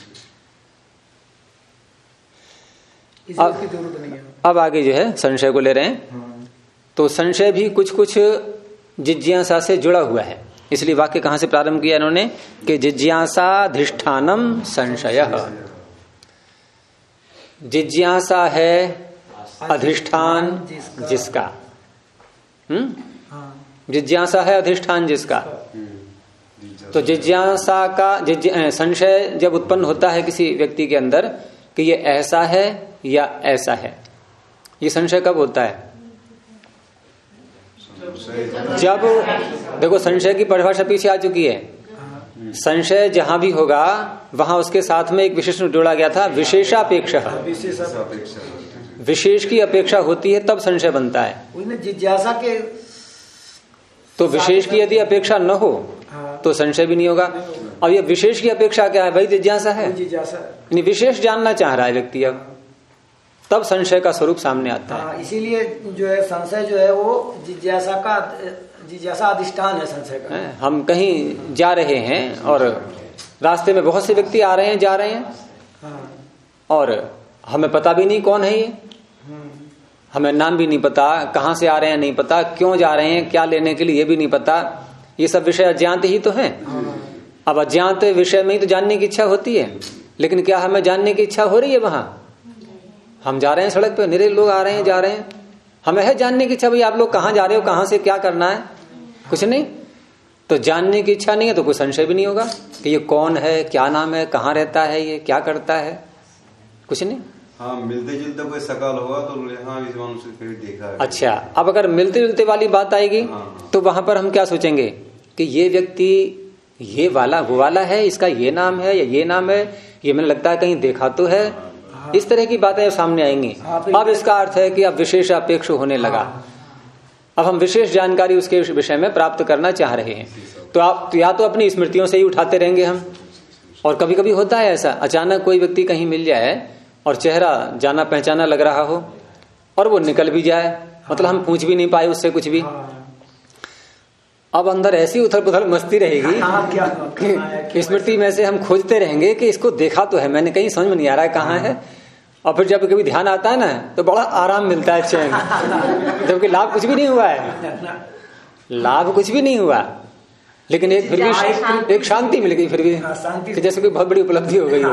अब आगे जो है संशय को ले रहे हैं। तो संशय भी कुछ कुछ जिज्ञासा से जुड़ा हुआ है, इसलिए वाक्य कहां से प्रारंभ किया इन्होंने कि जिज्ञासाधिष्ठानम संशय। जिज्ञासा है अधिष्ठान जिसका, जिज्ञासा है अधिष्ठान जिसका। तो जिज्ञासा का संशय जब उत्पन्न होता है किसी व्यक्ति के अंदर कि ये ऐसा है या ऐसा है, ये संशय कब होता है? जब देखो संशय की परिभाषा पीछे आ चुकी है। संशय जहां भी होगा वहां उसके साथ में एक विशेषण जोड़ा गया था, विशेषापेक्षा। विशेष की अपेक्षा होती है तब संशय बनता है। जिज्ञासा के तो विशेष की यदि अपेक्षा न हो तो संशय भी नहीं होगा। अब ये विशेष की अपेक्षा क्या है? भाई जिज्ञासा है, विशेष जानना चाह रहा है व्यक्ति, अब तब संशय का स्वरूप सामने आता है। इसीलिए जो है संशय जो है वो जिज्ञासा अधिष्ठान है संशय का। हम कहीं जा रहे हैं और रास्ते में बहुत से व्यक्ति आ रहे हैं, जा रहे हैं, और हमें पता भी नहीं कौन है ये, हमें नाम भी नहीं पता, कहाँ से आ रहे हैं नहीं पता, क्यों जा रहे हैं, क्या लेने के लिए ये भी नहीं पता। ये सब विषय अज्ञात ही तो हैं। अब अज्ञात विषय में ही तो जानने की इच्छा होती है, लेकिन क्या हमें जानने की इच्छा हो रही है? वहां हम जा रहे हैं सड़क पे, निरे लोग आ रहे हैं जा रहे हैं, हमें है जानने की इच्छा, भाई आप लोग कहाँ जा रहे हो, कहाँ से क्या करना है, कुछ नहीं। तो जानने की इच्छा नहीं है तो कोई संशय भी नहीं होगा कि ये कौन है, क्या नाम है, कहाँ रहता है, ये क्या करता है, कुछ नहीं। हाँ, मिलते जुलते कोई शकल होगा तो हाँ इस मनुष्य को देखा है। अच्छा, अब अगर मिलते जुलते वाली बात आएगी तो वहां पर हम क्या सोचेंगे कि ये व्यक्ति ये वाला वो वाला है, इसका ये नाम है या ये नाम है, ये मैंने लगता है कहीं देखा तो है। इस तरह की बातें सामने आएंगी। अब इसका अर्थ है कि अब विशेष अपेक्ष होने लगा, अब हम विशेष जानकारी उसके विषय में प्राप्त करना चाह रहे हैं। तो आप या तो अपनी स्मृतियों से ही उठाते रहेंगे हम, और कभी कभी होता है ऐसा, अचानक कोई व्यक्ति कहीं मिल जाए और चेहरा जाना पहचाना लग रहा हो और वो निकल भी जाए, मतलब हम पूछ भी नहीं पाए उससे कुछ भी। अब अंदर ऐसी उथल पुथल मस्ती रहेगी कि स्मृति में से हम खोजते रहेंगे कि इसको देखा तो है मैंने, कहीं समझ में नहीं आ रहा है कहाँ है। और फिर जब कभी ध्यान आता है ना तो बड़ा आराम मिलता है, चैन, जबकि लाभ कुछ भी नहीं हुआ है, लाभ कुछ भी नहीं हुआ, लेकिन एक फिर भी एक शांति मिल गई, फिर भी कि जैसे कोई बहुत बड़ी उपलब्धि हो गई हो।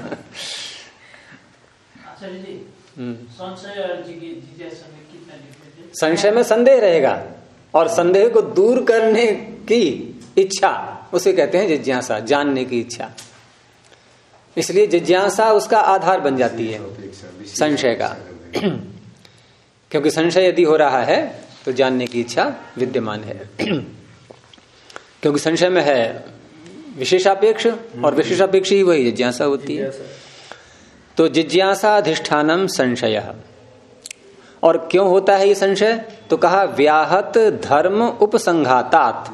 संशय में संदेह रहेगा, और संदेह को दूर करने की इच्छा उसे कहते हैं जिज्ञासा, जानने की इच्छा। इसलिए जिज्ञासा उसका आधार बन जाती है संशय का, क्योंकि संशय यदि हो रहा है तो जानने की इच्छा विद्यमान है। क्योंकि संशय में है विशेषापेक्ष, और विशेषापेक्ष ही वही जिज्ञासा होती है। तो जिज्ञासा अधिष्ठानम संशय। और क्यों होता है ये संशय? तो कहा व्याहत धर्म उपसंघातात।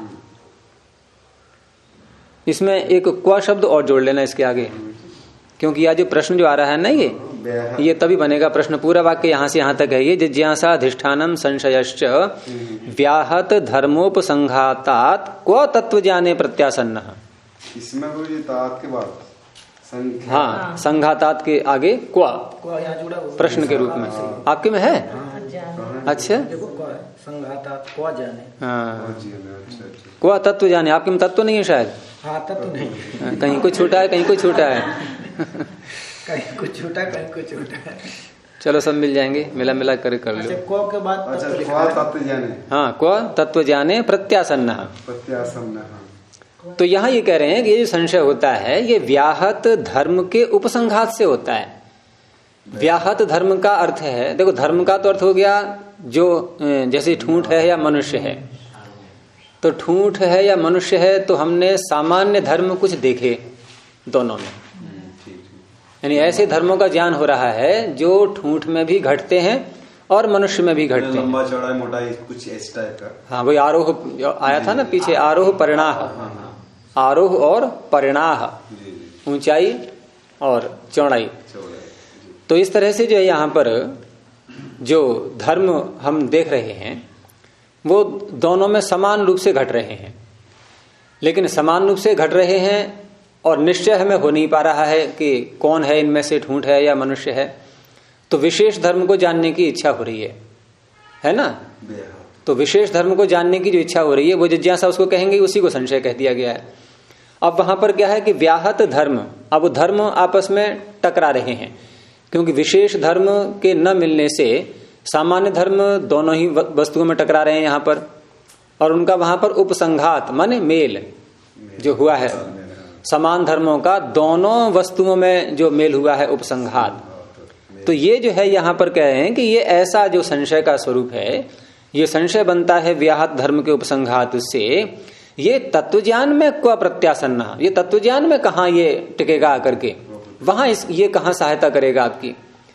इसमें एक क्व शब्द और जोड़ लेना इसके आगे, क्योंकि यह जो प्रश्न जो आ रहा है ना ये तभी बनेगा प्रश्न। पूरा वाक्य यहां से यहां तक है ये, जिज्ञासा अधिष्ठानम संशयश्च व्याहत धर्मोपसंघातात क्व तत्व ज्ञाने प्रत्यासन्न। इसमें वो ये तात के बाद हाँ, संघातात के आगे क्व प्रश्न के रूप में आपके में है। अच्छा, संघातात क्व जाने, हाँ, क्व तत्व जाने। आपके में तत्व नहीं है शायद, हाँ तत्व नहीं, कहीं कुछ छूटा है, कहीं कुछ छूटा है, कहीं कुछ छूटा, कहीं कुछ छूटा है। चलो सब मिल जाएंगे, मिला मिला कर लो। क्व के बाद तत्व जाने, हाँ, क्व तत्व जाने प्रत्यासन्न। प्रत्यासन्न। तो यहाँ ये कह रहे हैं कि ये जो संशय होता है ये व्याहत धर्म के उपसंघात से होता है। व्याहत धर्म का अर्थ है, देखो धर्म का तो अर्थ हो गया जो जैसे ठूंठ है या मनुष्य है, तो ठूंठ है या मनुष्य है तो हमने सामान्य धर्म कुछ देखे दोनों में, यानी ऐसे धर्मों का ज्ञान हो रहा है जो ठूंठ में भी घटते हैं और मनुष्य में भी घटते हैं। लंबा चौड़ा मोटा कुछ इस टाइप का। हाँ, वही आरोह आया था ना पीछे, आरोह परिणाह, आरोह और परिणाह, ऊंचाई और चौड़ाई। तो इस तरह से जो है यहाँ पर जो धर्म हम देख रहे हैं वो दोनों में समान रूप से घट रहे हैं, लेकिन समान रूप से घट रहे हैं और निश्चय हमें हो नहीं पा रहा है कि कौन है इनमें से ठूंठ है या मनुष्य है। तो विशेष धर्म को जानने की इच्छा हो रही है ना। तो विशेष धर्म को जानने की जो इच्छा हो रही है वो जिज्ञासा उसको कहेंगे, उसी को संशय कह दिया गया है। अब वहां पर क्या है कि व्याहत धर्म, अब वो धर्म आपस में टकरा रहे हैं, क्योंकि विशेष धर्म के न मिलने से सामान्य धर्म दोनों ही वस्तुओं में टकरा रहे हैं यहाँ पर, और उनका वहां पर उपसंघात माने मेल जो हुआ है, समान धर्मों का दोनों वस्तुओं में जो मेल हुआ है उपसंघात। तो ये जो है यहाँ पर कह रहे हैं कि ये ऐसा जो संशय का स्वरूप है, ये संशय बनता है व्याहत धर्म के उपसंघात से। ये तत्वज्ञान में क्व प्रत्यासन्न, ये तत्वज्ञान में कहाँ ये टिकेगा आकर के, वहां ये कहाँ सहायता करेगा आपकी।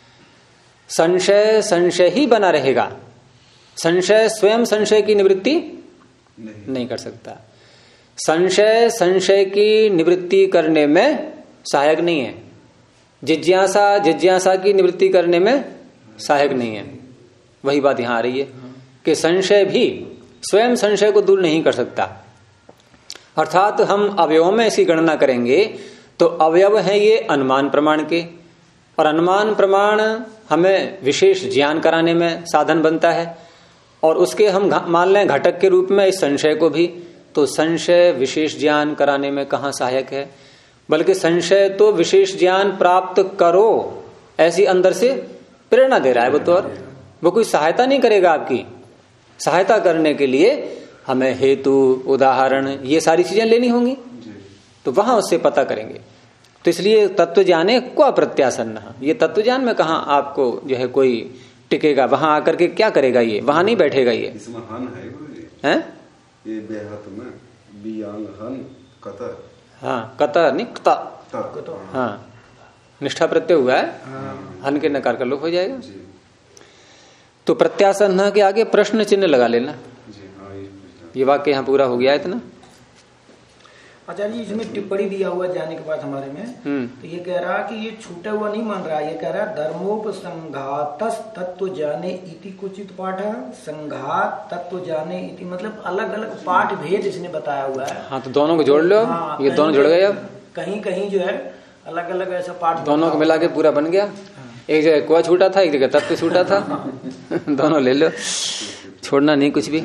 संशय संशय ही बना रहेगा, संशय स्वयं संशय की निवृत्ति नहीं कर सकता। संशय संशय की निवृत्ति करने में सहायक नहीं है, जिज्ञासा जिज्ञासा की निवृत्ति करने में सहायक नहीं है। वही बात यहां आ रही है कि संशय भी स्वयं संशय को दूर नहीं कर सकता। अर्थात हम अवयवों में इसकी गणना करेंगे तो अवयव है ये अनुमान प्रमाण के, और अनुमान प्रमाण हमें विशेष ज्ञान कराने में साधन बनता है, और उसके हम मान लें घटक के रूप में इस संशय को भी, तो संशय विशेष ज्ञान कराने में कहाँ सहायक है? बल्कि संशय तो विशेष ज्ञान प्राप्त करो ऐसी अंदर से प्रेरणा दे रहा है वो, तो और वो कोई सहायता नहीं करेगा आपकी। सहायता करने के लिए हमें हेतु, उदाहरण, ये सारी चीजें लेनी होंगी, तो वहां उससे पता करेंगे। तो इसलिए तत्व ज्ञाने क्वा प्रत्यासन्न, ये तत्व ज्ञान में कहाँ आपको जो है कोई टिकेगा, वहां आकर के क्या करेगा, ये वहां नहीं बैठेगा। ये इसमें हन है हैं? ये बेहत में बियांग हन कतर, हाँ कतर नहीं कता, हाँ निष्ठा प्रत्यय हुआ है, हन के नकार का लोप हो जाएगा। तो प्रत्यासन्न के आगे प्रश्न चिन्ह लगा लेना। ये वाक्य यहाँ पूरा हो गया इतना। आचार्य जी इसमें टिप्पणी दिया हुआ जाने के बाद हमारे में, तो ये कह रहा कि ये छूटा हुआ नहीं मान रहा, ये कह रहा धर्मोपसंघातस तत्व जाने इति कुचित पाठ, संघात तत्व जाने इति, मतलब अलग अलग पाठ भेद इसने बताया हुआ है। हाँ तो दोनों को जोड़ लो। हाँ, ये दोनों जुड़ गए। अब कहीं कहीं जो है अलग अलग ऐसा पाठ दोनों को मिला के पूरा बन गया। एक जगह कुआ छूटा था, एक जगह तत्व छूटा था। दोनों ले लो, छोड़ना नहीं कुछ भी।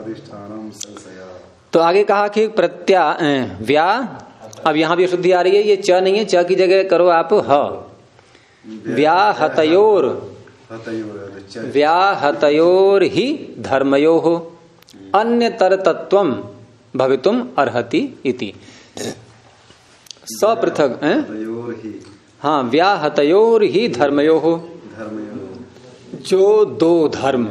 तो आगे कहा कि व्या, अब यहां भी शुद्धि आ रही है, ये च नहीं है, च की जगह करो आप ह। व्याहतयोर, व्याहतयोर ही धर्मयोः अन्यतर तत्वम भवितुम अर्हति इति। सपृथक, हाँ व्याहतयोर ही धर्मयोः, जो दो धर्म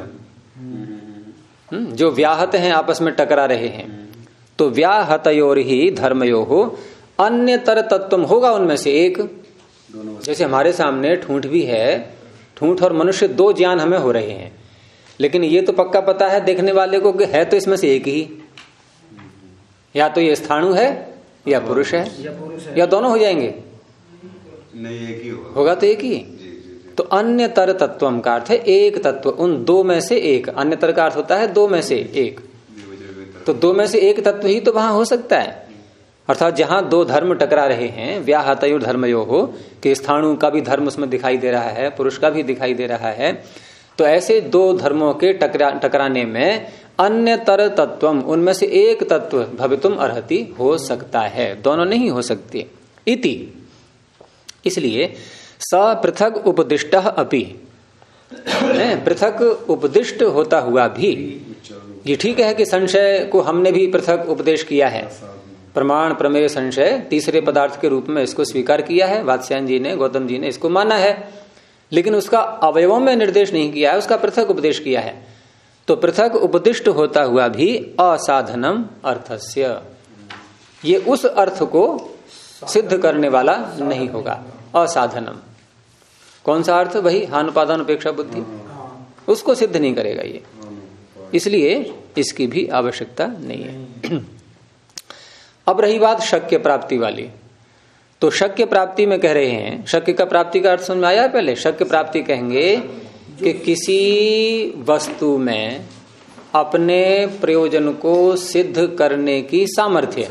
जो व्याहत हैं आपस में टकरा रहे हैं, तो व्याहतयोर ही धर्मयोः अन्यतर तत्वम होगा उनमें से एक। जैसे हमारे सामने ठूंठ भी है, ठूंठ और मनुष्य दो ज्ञान हमें हो रहे हैं, लेकिन ये तो पक्का पता है देखने वाले को कि है तो इसमें से एक ही, या तो ये स्थाणु है या पुरुष है, या दोनों हो जाएंगे, नहीं एक ही होगा तो एक ही। तो अन्यतर तत्वम का अर्थ है एक तत्व, उन दो में से एक। अन्यतर का अर्थ होता है दो में से एक, तो दो में से एक तत्व ही तो वहां हो सकता है। अर्थात जहां दो धर्म टकरा रहे हैं, व्याहतयोर धर्मयोः, कि स्थाणु का भी धर्म उसमें दिखाई दे रहा है, पुरुष का भी दिखाई दे रहा है, तो ऐसे दो धर्मों के टकराने में अन्यतर तत्वम, उनमें से एक तत्व भवितुम अर्हति हो सकता है, दोनों नहीं हो सकते। इति, इसलिए सपृथक उपदिष्ट अपि, पृथक उपदिष्ट होता हुआ भी, ये ठीक है कि संशय को हमने भी पृथक उपदेश किया है, प्रमाण प्रमेय संशय तीसरे पदार्थ के रूप में इसको स्वीकार किया है, वात्स्यायन जी ने, गौतम जी ने इसको माना है, लेकिन उसका अवयवों में निर्देश नहीं किया है, उसका पृथक उपदेश किया है। तो पृथक उपदिष्ट होता हुआ भी असाधनम अर्थस्य, ये उस अर्थ को सिद्ध करने वाला नहीं होगा। असाधनम कौन सा अर्थ? वही हानुपादान अपेक्षा बुद्धि, उसको सिद्ध नहीं करेगा ये, इसलिए इसकी भी आवश्यकता नहीं है। अब रही बात शक्य प्राप्ति वाली, तो शक्य प्राप्ति में कह रहे हैं, शक्य का प्राप्ति का अर्थ समझ में आया है पहले? शक्य प्राप्ति कहेंगे कि किसी वस्तु में अपने प्रयोजन को सिद्ध करने की सामर्थ्य।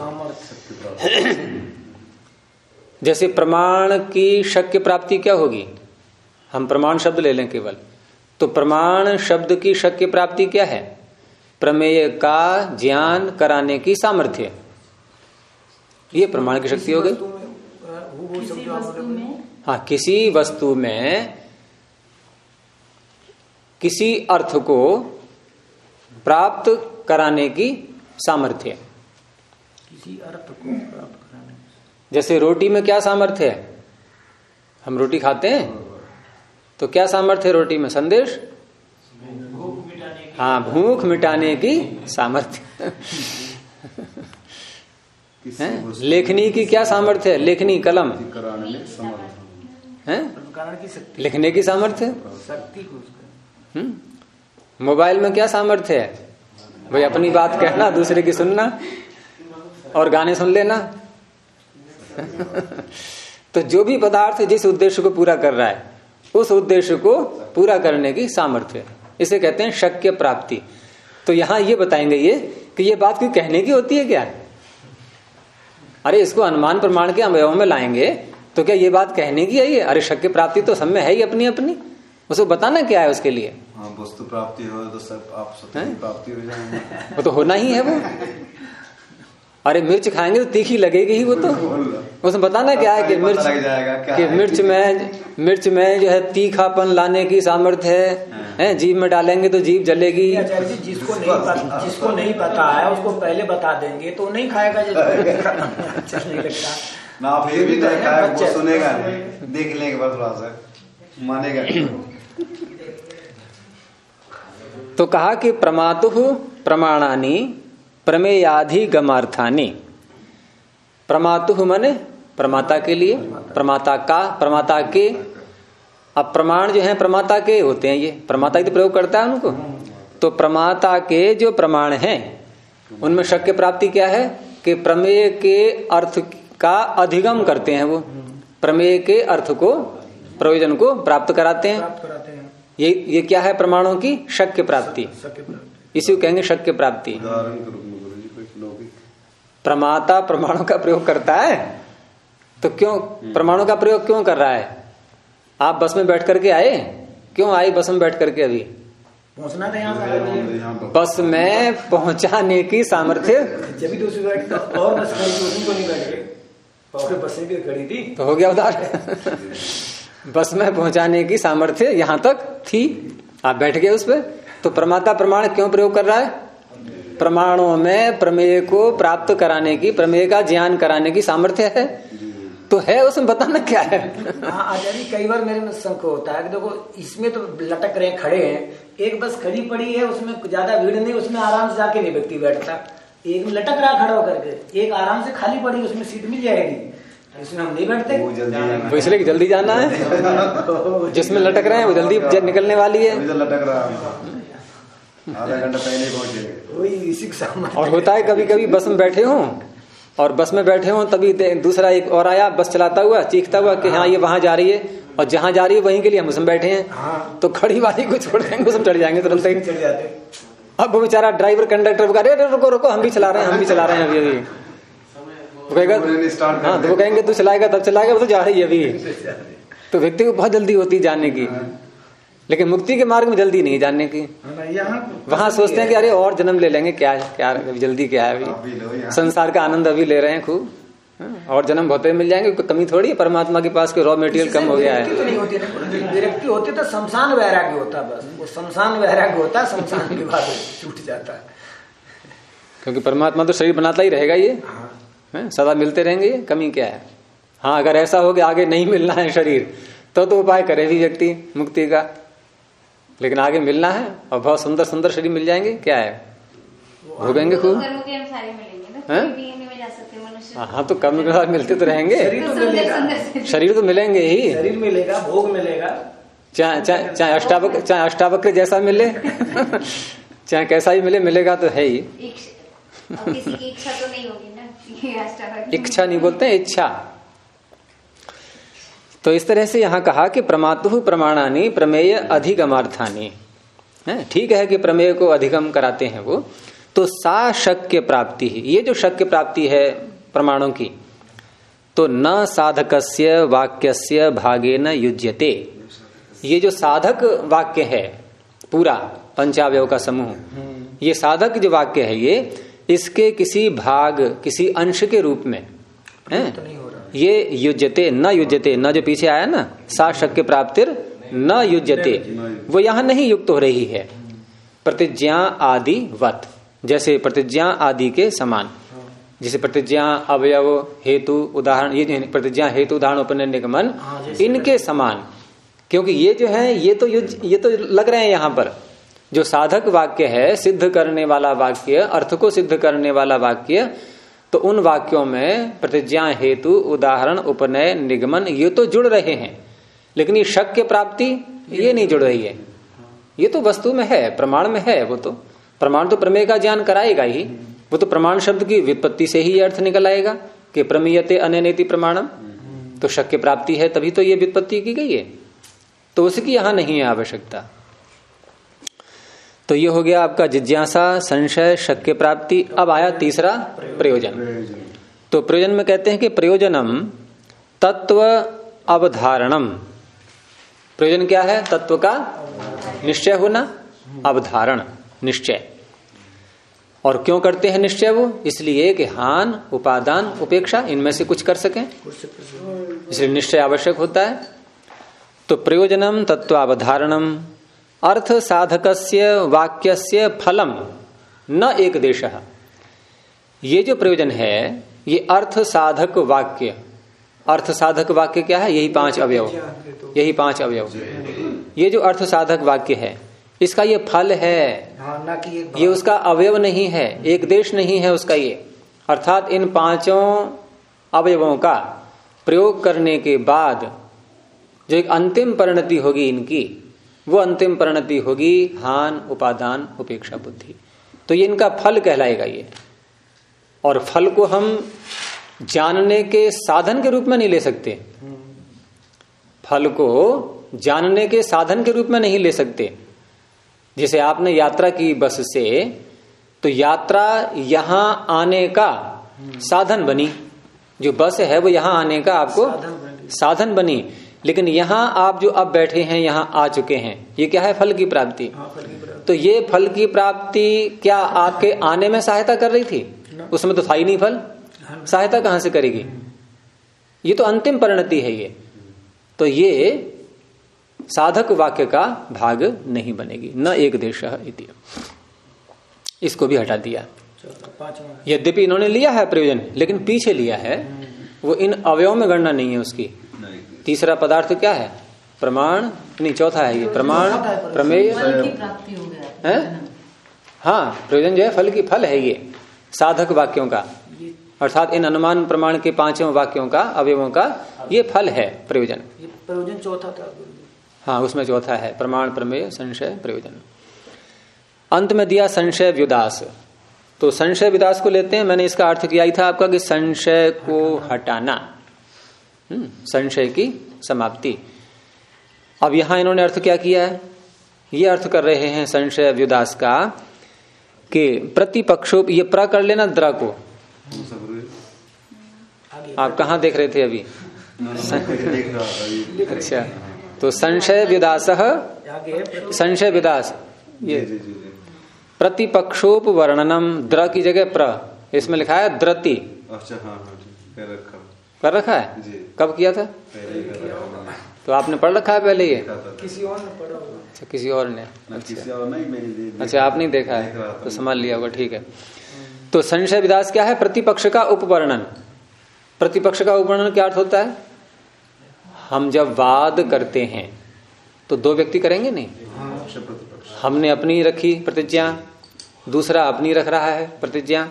जैसे प्रमाण की शक्य प्राप्ति क्या होगी? हम प्रमाण शब्द ले लें केवल, तो प्रमाण शब्द की शक्य प्राप्ति क्या है? प्रमेय का ज्ञान कराने की सामर्थ्य, ये प्रमाण की शक्ति हो गई। हाँ, किसी वस्तु में किसी अर्थ को प्राप्त कराने की सामर्थ्य, किसी अर्थ को प्राप्त कराने। जैसे रोटी में क्या सामर्थ्य है? हम रोटी खाते हैं तो क्या सामर्थ्य है रोटी में? संदेश, हाँ, भूख मिटाने की सामर्थ्य। लेखनी की क्या सामर्थ्य है? लेखनी, कलम है, लिखने की सामर्थ्य। मोबाइल में क्या सामर्थ्य है? भाई अपनी बात कहना, दूसरे की सुनना और गाने सुन लेना। तो जो भी पदार्थ जिस उद्देश्य को पूरा कर रहा है, उस उद्देश्य को पूरा करने की सामर्थ्य, इसे कहते हैं शक्य प्राप्ति। तो यहां ये बताएंगे ये कि ये बात कोई कहने की होती है क्या? अरे इसको अनुमान प्रमाण के अवयवों में लाएंगे तो क्या ये बात कहने की है ये? अरे शक्य प्राप्ति तो सब में है ही अपनी अपनी, उसको बताना क्या है उसके लिए। हाँ, वस्तु प्राप्ति हो तो सब आप सत्य की प्राप्ति हो जाएंगे। वो तो होना ही है वो। अरे मिर्च खाएंगे तो तीखी लगेगी ही वो तो। उसमें बताना क्या है कि मिर्च में जो है तीखापन लाने की सामर्थ्य है, जीभ में डालेंगे तो जीभ जलेगी। जिसको नहीं पता है उसको पहले बता देंगे तो नहीं खाएगा। अच्छा नहीं लगता ना, आप ये भी खाएगा, वो सुनेगा, देख लेंगे बाद थोड़ा सा मानेगा। तो कहा कि प्रमातु प्रमाणानि प्रमेयाधिगमार्थानि। प्रमातु माने प्रमाता के लिए, प्रमाता का, प्रमाता के। अब प्रमाण जो है प्रमाता के होते हैं, ये प्रमाता ही तो प्रयोग करता है उनको। तो प्रमाता के जो प्रमाण हैं उनमें शक्य प्राप्ति क्या है कि प्रमेय के अर्थ का अधिगम करते हैं। वो प्रमेय के अर्थ को, प्रयोजन को प्राप्त कराते हैं। ये क्या है प्रमाणों की शक्य प्राप्ति, इसी को कहेंगे शक्य प्राप्ति। प्रमाता प्रमाणों का प्रयोग करता है तो क्यों प्रमाणों का प्रयोग क्यों कर रहा है? आप बस में बैठ करके आए, क्यों आए बस में बैठ करके? अभी पहुंचना था यहाँ, बस में पहुंचाने की सामर्थ्य। जब भी दूसरी बैठ और बस खड़ी थी तो नहीं बैठ गए, और बसें भी खड़ी थी तो हो गया उधार। बस में पहुंचाने की सामर्थ्य यहाँ तक थी, आप बैठ गए उस पर। तो प्रमाता प्रमाण क्यों प्रयोग कर रहा है? प्रमाणों में प्रमेय को प्राप्त कराने की, प्रमेय का ज्ञान कराने की सामर्थ्य है, तो है उसमें बताना क्या है। हाँ आचार्य, कई बार मेरे में संक होता है कि देखो इसमें तो लटक रहे खड़े हैं, एक बस खड़ी पड़ी है उसमें ज्यादा भीड़ नहीं, उसमें आराम से जाके नहीं व्यक्ति बैठता। एक में लटक रहा खड़ा होकर के, एक आराम से खाली पड़ी उसमें सीट मिल जाएगी, इसमें हम नहीं बैठते। वो इसलिए जल्दी जाना है, जिसमें लटक रहे हैं वो जल्दी निकलने वाली है, लटक रहा आधा घंटा पहले पहुंचे। और होता है कभी कभी बस में बैठे हों और बस में बैठे हों तभी दूसरा एक और आया बस चलाता हुआ, चीखता हुआ कि हाँ ये वहां जा रही है, और जहां जा रही है वहीं के लिए हम उसमें बैठे हैं। तो खड़ी वाली को छोड़ देंगे, उसमें चढ़ जाएंगे तुरंत ही चढ़ जाते। अब वो बेचारा ड्राइवर कंडक्टर बता रहे रुको रुको, हम भी चला रहे हैं, हम भी चला रहे हैं अभी। वो कहेगा हाँ, तो वो कहेंगे तू चलाएगा तब चलाएगा, वो तो जा रही है अभी। तो व्यक्ति को बहुत जल्दी होती है जानने की, लेकिन मुक्ति के मार्ग में जल्दी नहीं जानने की। वहां सोचते हैं कि अरे और जन्म ले लेंगे, क्या क्या जल्दी क्या है, अभी संसार का आनंद अभी ले रहे हैं खूब, और जन्म होते मिल जाएंगे, कोई कमी थोड़ी है। परमात्मा के पास कोई रॉ मटेरियल कम हो गया है। विरक्ति होती तो शमशान वैराग्य होता, बस वो शमशान वैराग्य होता, शमशान के बाद छूट जाता है। क्योंकि परमात्मा तो शरीर बनाता ही रहेगा, ये सदा मिलते रहेंगे, ये कमी क्या है। हाँ अगर ऐसा हो कि आगे नहीं मिलना है शरीर तो उपाय करे भी व्यक्ति मुक्ति का, लेकिन आगे मिलना है और बहुत सुंदर सुंदर शरीर मिल जाएंगे, क्या है भोगेंगे खूब। हाँ तो कर्म के साथ मिलते तो रहेंगे, शरीर तो मिलेंगे ही, शरीर मिलेगा, भोग मिलेगा, चाहे अष्टावक्र जैसा मिले चाहे कैसा ही मिले, मिलेगा तो है ही। किसी की इच्छा तो नहीं होगी ना, इच्छा नहीं बोलते हैं, इच्छा। तो इस तरह से यहाँ कहा कि प्रमातु प्रमाणानि प्रमेय अधिगमार्थानि, ठीक है कि प्रमेय को अधिगम कराते हैं वो। तो सा शक्य प्राप्ति ही, ये जो शक्य प्राप्ति है प्रमाणों की, तो न साधकस्य वाक्यस्य भागेन युज्यते। ये जो साधक वाक्य है पूरा पंचावयव का समूह, ये साधक जो वाक्य है ये इसके किसी भाग किसी अंश के रूप में है ये युज्यते न युज्यते, न जो पीछे आया ना सा शक्य प्राप्तिर न युज्यते, वो यहां नहीं युक्त हो रही है। प्रतिज्ञा आदि वत, जैसे प्रतिज्ञा आदि के समान, जैसे प्रतिज्ञा अवयव हेतु उदाहरण, ये प्रतिज्ञा हेतु उदाहरण उपनयन निगमन इनके समान। क्योंकि ये जो है ये तो लग रहे हैं यहाँ पर जो साधक वाक्य है, सिद्ध करने वाला वाक्य, अर्थ को सिद्ध करने वाला वाक्य, तो उन वाक्यों में प्रतिज्ञा हेतु उदाहरण उपनय निगमन ये तो जुड़ रहे हैं, लेकिन ये शक्य प्राप्ति ये नहीं जुड़ रही है। ये तो वस्तु में है, प्रमाण में है। वो तो प्रमाण तो प्रमेय का ज्ञान कराएगा ही, वो तो प्रमाण शब्द की व्युत्पत्ति से ही अर्थ निकल आएगा कि प्रमीयते अनेनेति प्रमाणम, तो शक्य प्राप्ति है तभी तो ये व्युत्पत्ति की गई है, तो उसकी यहां नहीं है आवश्यकता। तो ये हो गया आपका जिज्ञासा, संशय, शक्य प्राप्ति। अब आया तीसरा प्रयोजन। तो प्रयोजन में कहते हैं कि प्रयोजनम तत्व अवधारणम, प्रयोजन क्या है? तत्व का निश्चय होना, अवधारण निश्चय। और क्यों करते हैं निश्चय? वो इसलिए कि हान, उपादान, उपेक्षा इनमें से कुछ कर सकें, इसलिए निश्चय आवश्यक होता है। तो प्रयोजनम तत्वावधारणम अर्थ साधकस्य वाक्यस्य फलम न एक देशः। ये जो प्रयोजन है ये अर्थ साधक वाक्य, अर्थ साधक वाक्य क्या है? यही 5 अवयव, यही 5 अवयव। ये जो अर्थ साधक वाक्य है इसका ये फल है, ये उसका अवयव नहीं है, एक देश नहीं है उसका ये। अर्थात इन 5 अवयवों का प्रयोग करने के बाद जो एक अंतिम परिणति होगी इनकी, वो अंतिम परिणति होगी हान, उपादान, उपेक्षा, बुद्धि। तो ये इनका फल कहलाएगा ये। और फल को हम जानने के साधन के रूप में नहीं ले सकते, फल को जानने के साधन के रूप में नहीं ले सकते। जैसे आपने यात्रा की बस से, तो यात्रा यहां आने का साधन बनी, जो बस है वो यहां आने का आपको साधन बनी। लेकिन यहां आप जो अब बैठे हैं, यहां आ चुके हैं, ये क्या है? फल की प्राप्ति। तो ये फल की प्राप्ति क्या आपके आने में सहायता कर रही थी? उसमें तो था ही नहीं फल, सहायता कहां से करेगी? ये तो अंतिम परिणति है ये। तो ये साधक वाक्य का भाग नहीं बनेगी, न एक देशः इति। इसको भी हटा दिया। यद्यपि इन्होंने लिया है प्रयोजन, लेकिन पीछे लिया है, वो इन अवयवों में गणना नहीं है उसकी। तीसरा पदार्थ क्या है? प्रमाण नहीं, चौथा है ये प्रमाण, प्रमेय है। हाँ, प्रयोजन जो है फल की फल है ये साधक वाक्यों का, अर्थात इन अनुमान प्रमाण के 5 वाक्यों का, अवयवों का ये फल है प्रयोजन। प्रयोजन चौथा था। हाँ, उसमें चौथा है प्रमाण, प्रमेय, संशय, प्रयोजन। अंत में दिया संशय व्युदास। तो संशय व्युदास को लेते हैं। मैंने इसका अर्थ किया ही था आपका कि संशय को हटाना, संशय की समाप्ति। अब यहां इन्होंने अर्थ क्या किया है? ये अर्थ कर रहे हैं संशय व्युदास का कि प्रतिपक्षो, ये प्र कर लेना द्र को। आप कहां देख रहे थे अभी? अच्छा, तो संशय व्युदासः, संशय व्युदास, ये प्रतिपक्षोप वर्णनम, द्र की जगह प्र, इसमें लिखा है द्रति। अच्छा, हाँ, कर रखा है जी। कब किया था? तो आपने पढ़ रखा है पहले ये? किसी और ने पढ़ा होगा। अच्छा, किसी और ने। किसी और नहीं, अच्छा, आप नहीं देखा है तो समझ लिया होगा, ठीक है। तो संशय विदास क्या है? प्रतिपक्ष का उपवर्णन। प्रतिपक्ष का उपवर्णन क्या अर्थ होता है? हम जब वाद करते हैं तो 2 व्यक्ति करेंगे नहीं, हमने अपनी रखी प्रतिज्ञा, दूसरा अपनी रख रहा है प्रतिज्ञा,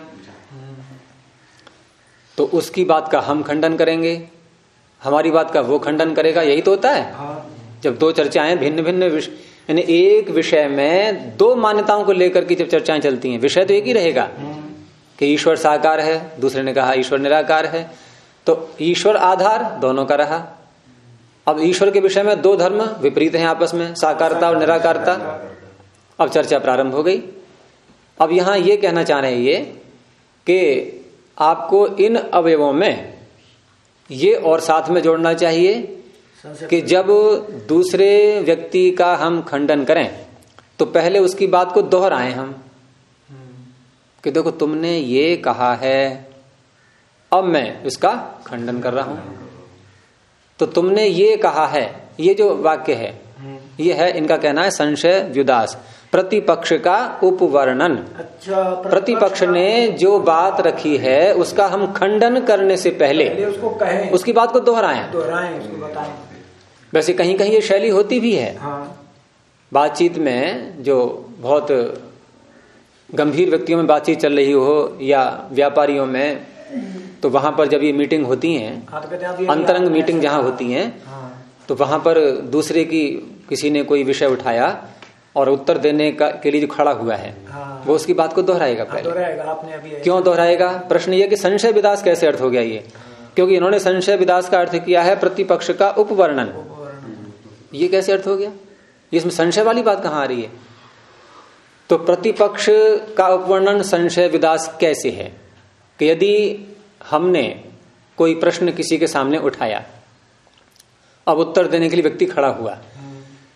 तो उसकी बात का हम खंडन करेंगे, हमारी बात का वो खंडन करेगा, यही तो होता है। जब 2 चर्चाएं भिन्न भिन्न विषय, यानी एक विषय में 2 मान्यताओं को लेकर के जब चर्चाएं चलती हैं, विषय तो एक ही रहेगा कि ईश्वर साकार है, दूसरे ने कहा ईश्वर निराकार है, तो ईश्वर आधार दोनों का रहा। अब ईश्वर के विषय में 2 धर्म विपरीत हैं आपस में, साकारता और निराकारता। अब चर्चा प्रारंभ हो गई। अब यहां ये कहना चाह रहे हैं ये कि आपको इन अवयवों में ये और साथ में जोड़ना चाहिए कि जब दूसरे व्यक्ति का हम खंडन करें तो पहले उसकी बात को दोहराएं हम कि देखो तुमने ये कहा है, अब मैं इसका खंडन कर रहा हूं, तो तुमने ये कहा है, ये जो वाक्य है ये है, इनका कहना है संशय व्युदास, प्रतिपक्ष का उपवर्णन। अच्छा, प्रतिपक्ष ने जो बात रखी है उसका हम खंडन करने से पहले उसको कहें, उसकी बात को दोहराएं, उसको बताएं। वैसे कहीं कहीं ये शैली होती भी है। हाँ। बातचीत में जो बहुत गंभीर व्यक्तियों में बातचीत चल रही हो या व्यापारियों में, तो वहां पर जब ये मीटिंग होती है, अंतरंग मीटिंग जहां होती है, तो वहां पर दूसरे की किसी ने कोई विषय उठाया और उत्तर देने के लिए जो खड़ा हुआ है वो उसकी बात को दोहराएगा पहले। दोहराएगा। आपने अभी क्यों दोहराएगा? प्रश्न ये कि संशय विदास कैसे अर्थ हो गया ये? क्योंकि इन्होंने संशय विदास का अर्थ किया है प्रतिपक्ष का उपवर्णन। ये कैसे अर्थ हो गया? इसमें संशय वाली बात कहां आ रही है? तो प्रतिपक्ष का उपवर्णन संशय विदास कैसे है कि यदि हमने कोई प्रश्न किसी के सामने उठाया, अब उत्तर देने के लिए व्यक्ति खड़ा हुआ,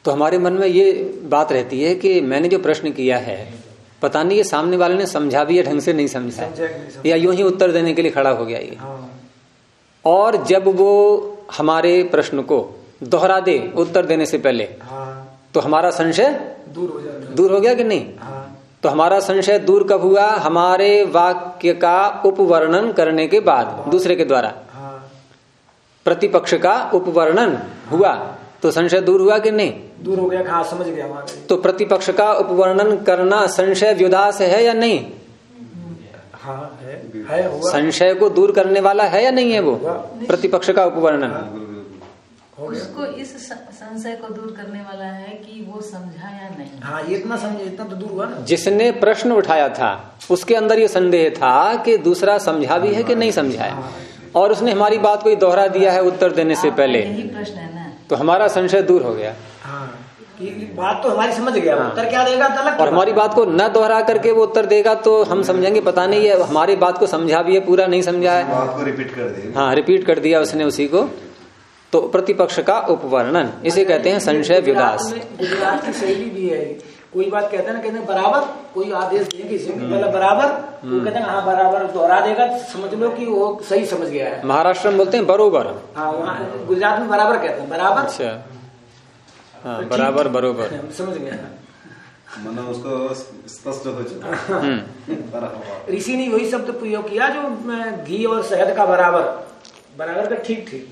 तो हमारे मन में ये बात रहती है कि मैंने जो प्रश्न किया है पता नहीं ये सामने वाले ने समझा भी है ढंग से नहीं समझा, या यूं ही उत्तर देने के लिए खड़ा हो गया ये। और जब वो हमारे प्रश्न को दोहरा दे उत्तर देने से पहले, तो हमारा संशय दूर हो गया कि नहीं? तो हमारा संशय दूर कब हुआ? हमारे वाक्य का उपवर्णन करने के बाद, दूसरे के द्वारा प्रतिपक्ष का उपवर्णन हुआ तो संशय दूर हुआ कि नहीं? दूर हो गया। हाँ, समझ गया हमारे। तो प्रतिपक्ष का उपवर्णन करना संशय व्युदास है या नहीं? हाँ, है हुआ। संशय को दूर करने वाला है या नहीं है वो प्रतिपक्ष का उपवर्णन? उसको इस संशय को दूर करने वाला है कि वो समझा या नहीं। हाँ, ये इतना समझे, इतना तो दूर हुआ ना। जिसने प्रश्न उठाया था उसके अंदर ये संदेह था कि दूसरा समझा भी है कि नहीं समझा है, और उसने हमारी बात को दोहरा दिया है उत्तर देने से पहले, यही प्रश्न है ना। तो हमारा संशय दूर हो गया। हाँ, बात तो हमारी समझ गया। उत्तर क्या देगा तलक, और हमारी बात को न दोहरा करके वो उत्तर देगा तो हम समझेंगे पता नहीं है हमारी बात को समझा भी है, पूरा नहीं समझा है, बात को रिपीट कर दिया। हाँ, रिपीट कर दिया उसने उसी को। तो प्रतिपक्ष का उपवर्णन, इसे कहते हैं संशय व्युदास। गुजरात की शैली भी है। कोई बात कहते हैं ना, कहते हैं बराबर, कोई आदेश दे किसी को पहले बराबर, तो कहते हैं हाँ बराबर, दोहरा देगा समझ लो कि वो सही समझ गया है। महाराष्ट्र में बोलते हैं बरोबर। हाँ, वहाँ गुजरात में बराबर कहते हैं, बराबर। अच्छा, हाँ, बराबर बरोबर समझ गया। मतलब उसको स्पष्ट हो चुका। ऋषि ने वही शब्द प्रयोग किया जो घी और शहद का बराबर, बराबर का ठीक ठीक।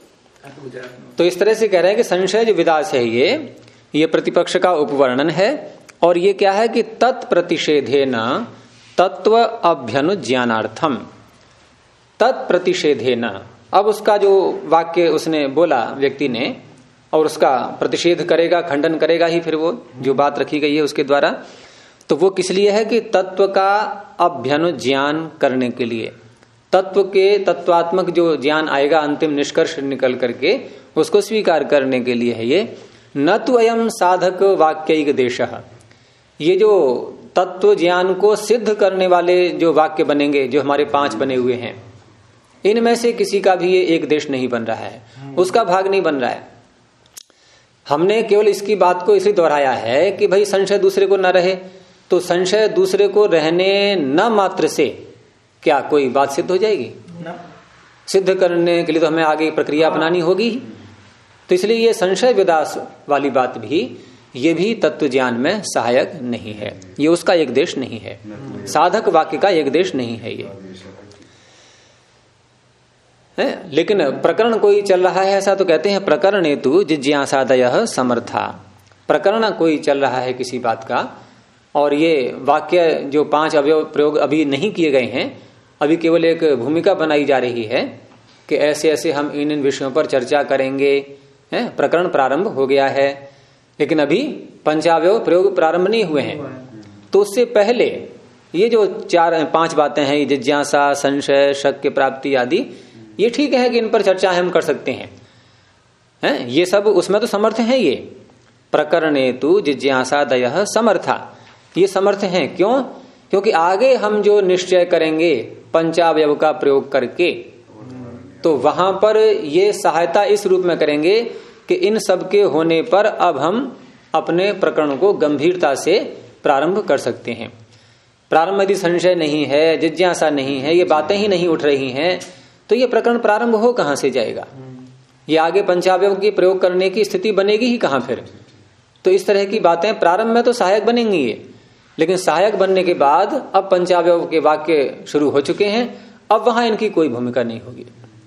तो इस तरह से कह रहे हैं कि संशय जो विदास है ये प्रतिपक्ष का उपवर्णन है, और ये क्या है कि तत्प्रतिषेधेन तत्व अभ्यनुज्ञानार्थम। तत्प्रतिषेधेन, अब उसका जो वाक्य उसने बोला व्यक्ति ने, और उसका प्रतिषेध करेगा, खंडन करेगा ही फिर वो जो बात रखी गई है उसके द्वारा, तो वो किस लिए है कि तत्व का अभ्यनुज्ञान करने के लिए। तत्व के तत्वात्मक जो ज्ञान आएगा, अंतिम निष्कर्ष निकल करके उसको स्वीकार करने के लिए है ये। न तो अयम साधक वाक्यिक देशः, ये जो तत्व ज्ञान को सिद्ध करने वाले जो वाक्य बनेंगे, जो हमारे 5 बने हुए हैं, इनमें से किसी का भी ये एक देश नहीं बन रहा है, उसका भाग नहीं बन रहा है। हमने केवल इसकी बात को इसलिए दोहराया है कि भाई संशय दूसरे को न रहे, तो संशय दूसरे को रहने न मात्र से क्या कोई बात सिद्ध हो जाएगी? सिद्ध करने के लिए तो हमें आगे प्रक्रिया अपनानी होगी। तो इसलिए ये संशय विदास वाली बात भी, ये भी तत्व ज्ञान में सहायक नहीं है, ये उसका एक देश नहीं है, साधक वाक्य का एक देश नहीं है ये है। लेकिन प्रकरण कोई चल रहा है ऐसा, तो कहते हैं प्रकरण हेतु जिज्ञासादयः समर्था। प्रकरण कोई चल रहा है किसी बात का, और ये वाक्य जो 5 अवयव प्रयोग अभी नहीं किए गए हैं, अभी केवल एक भूमिका बनाई जा रही है कि ऐसे ऐसे हम इन विषयों पर चर्चा करेंगे, है, प्रकरण प्रारंभ हो गया है, लेकिन अभी पंचावयव प्रयोग प्रारंभ नहीं हुए हैं। तो उससे पहले ये जो 4-5 बातें हैं, जिज्ञासा, संशय, शक की प्राप्ति आदि, ये ठीक है कि इन पर चर्चा हम कर सकते हैं, हैं? ये सब उसमें तो समर्थ है। ये प्रकरणेतु जिज्ञासादयः समर्था, ये समर्थ हैं। क्यों? क्योंकि आगे हम जो निश्चय करेंगे पंचावयव का प्रयोग करके, तो वहां पर ये सहायता इस रूप में करेंगे कि इन सब के होने पर अब हम अपने प्रकरण को गंभीरता से प्रारंभ कर सकते हैं। प्रारंभ यदि संशय नहीं है, जिज्ञासा नहीं है, ये बातें ही नहीं उठ रही हैं, तो ये प्रकरण प्रारंभ हो कहां से जाएगा? ये आगे पंचावयव के प्रयोग करने की स्थिति बनेगी ही कहां फिर? तो इस तरह की बातें प्रारंभ में तो सहायक बनेंगी ये, लेकिन सहायक बनने के बाद अब पंचावयव के वाक्य शुरू हो चुके हैं, अब वहां इनकी कोई भूमिका नहीं होगी।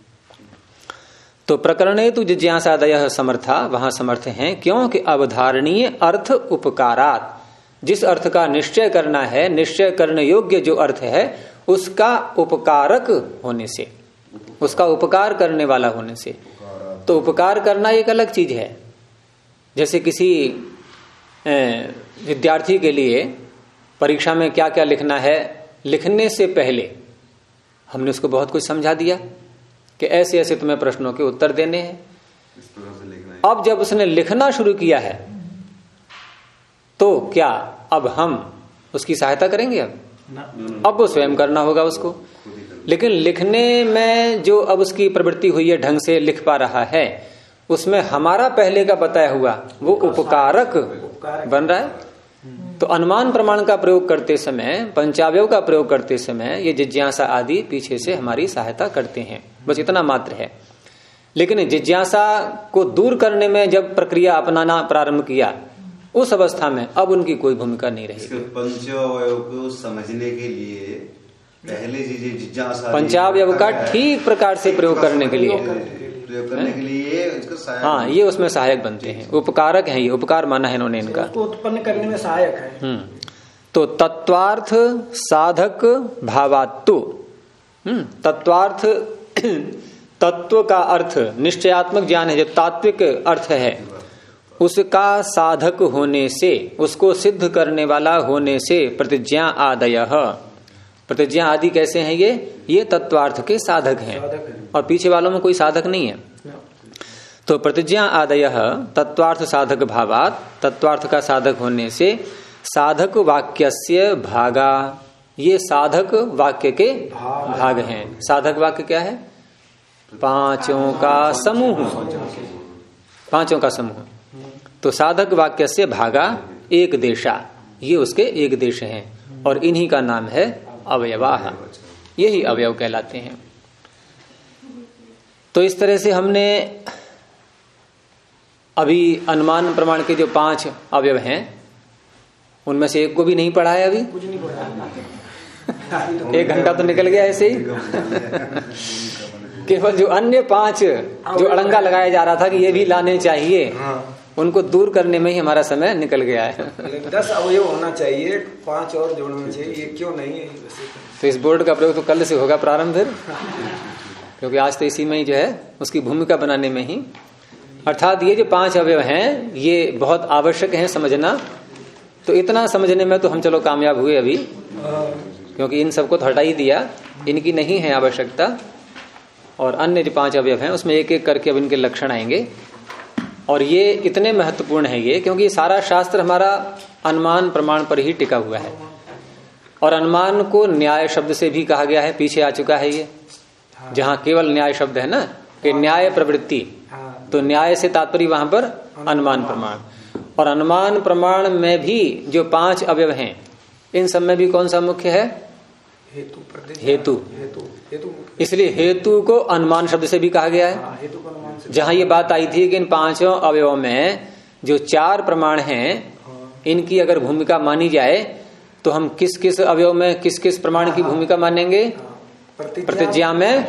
तो प्रकरणेतु जिज्ञासादयः समर्था, वहां समर्थ हैं। क्यों? कि अवधारणीय अर्थ उपकारात्, जिस अर्थ का निश्चय करना है, निश्चय करने योग्य जो अर्थ है, उसका उपकारक होने से, उसका उपकार करने वाला होने से। तो उपकार करना एक अलग चीज है। जैसे किसी विद्यार्थी के लिए परीक्षा में क्या क्या लिखना है, लिखने से पहले हमने उसको बहुत कुछ समझा दिया कि ऐसे ऐसे तुम्हें प्रश्नों के उत्तर देने हैं। अब जब उसने लिखना शुरू किया है, तो क्या अब हम उसकी सहायता करेंगे? अब वो स्वयं करना होगा उसको। लेकिन लिखने में जो अब उसकी प्रवृत्ति हुई है, ढंग से लिख पा रहा है, उसमें हमारा पहले का बताया हुआ वो उपकारक बन रहा है। तो अनुमान प्रमाण का प्रयोग करते समय, पंचावयव का प्रयोग करते समय ये जिज्ञासा आदि पीछे से हमारी सहायता करते हैं, बस इतना मात्र है। लेकिन जिज्ञासा को दूर करने में जब प्रक्रिया अपनाना प्रारंभ किया, उस अवस्था में अब उनकी कोई भूमिका नहीं रहेगी। पंचावयव को समझने के लिए पहले जिज्ञासा, पंचावयव का ठीक प्रकार से प्रयोग करने के लिए हाँ, ये उसमें सहायक बनते हैं, उपकारक हैं। ये उपकार माना है इन्होंने इनका, उसको उत्पन्न करने में सहायक है। तो तत्वार्थ साधक भावात्तु, तत्वार्थ तत्व का अर्थ निश्चयात्मक ज्ञान है, जो तात्विक अर्थ है, उसका साधक होने से, उसको सिद्ध करने वाला होने से प्रतिज्ञा आदयः, प्रतिज्ञा आदि कैसे हैं ये तत्वार्थ के साधक हैं, और पीछे वालों में कोई साधक नहीं है। तो प्रतिज्ञा आदयः तत्वार्थ साधक भावात, तत्वार्थ का साधक होने से साधक वाक्यस्य भागा, ये साधक वाक्य के भाग हैं। साधक वाक्य क्या है? पांचों का समूह, पांचों का समूह। तो साधक वाक्य से भागा एक देशा, ये उसके एक देश हैं, और इन्हीं का नाम है अवयवाह, यही अवयव कहलाते हैं। तो इस तरह से हमने अभी अनुमान प्रमाण के जो 5 अवयव हैं उनमें से एक को भी नहीं पढ़ा है अभी, कुछ नहीं पढ़ा। 1 घंटा तो निकल गया ऐसे ही। केवल जो अन्य 5 जो अड़ंगा लगाया जा रहा था कि ये भी लाने चाहिए, उनको दूर करने में ही हमारा समय निकल गया है। 10 अवयव होना चाहिए, 5 और जोड़ना चाहिए, ये क्यों नहीं है? तो इस बोर्ड का प्रयोग तो कल से होगा प्रारंभ फिर, क्योंकि आज तो इसी में ही जो है उसकी भूमिका बनाने में ही, अर्थात ये जो 5 अवयव हैं ये बहुत आवश्यक हैं समझना। तो इतना समझने में तो हम चलो कामयाब हुए अभी, क्योंकि इन सबको तो हटा ही दिया, इनकी नहीं है आवश्यकता। और अन्य जो 5 अवयव हैं उसमें एक एक करके अब इनके लक्षण आएंगे। और ये इतने महत्वपूर्ण है ये, क्योंकि सारा शास्त्र हमारा अनुमान प्रमाण पर ही टिका हुआ है, और अनुमान को न्याय शब्द से भी कहा गया है, पीछे आ चुका है ये, जहाँ केवल न्याय शब्द है ना कि न्याय प्रवृत्ति, तो न्याय से तात्पर्य वहां पर अनुमान प्रमाण। और अनुमान प्रमाण में भी जो 5 अवयव हैं, इन सब में भी कौन सा मुख्य है? हेतु। इसलिए हेतु को अनुमान शब्द से भी कहा गया है। जहां ये बात आई थी कि इन 5 अवयवों में जो 4 प्रमाण हैं, इनकी अगर भूमिका मानी जाए तो हम किस किस अवयव में किस किस प्रमाण की भूमिका मानेंगे? प्रतिज्ञा में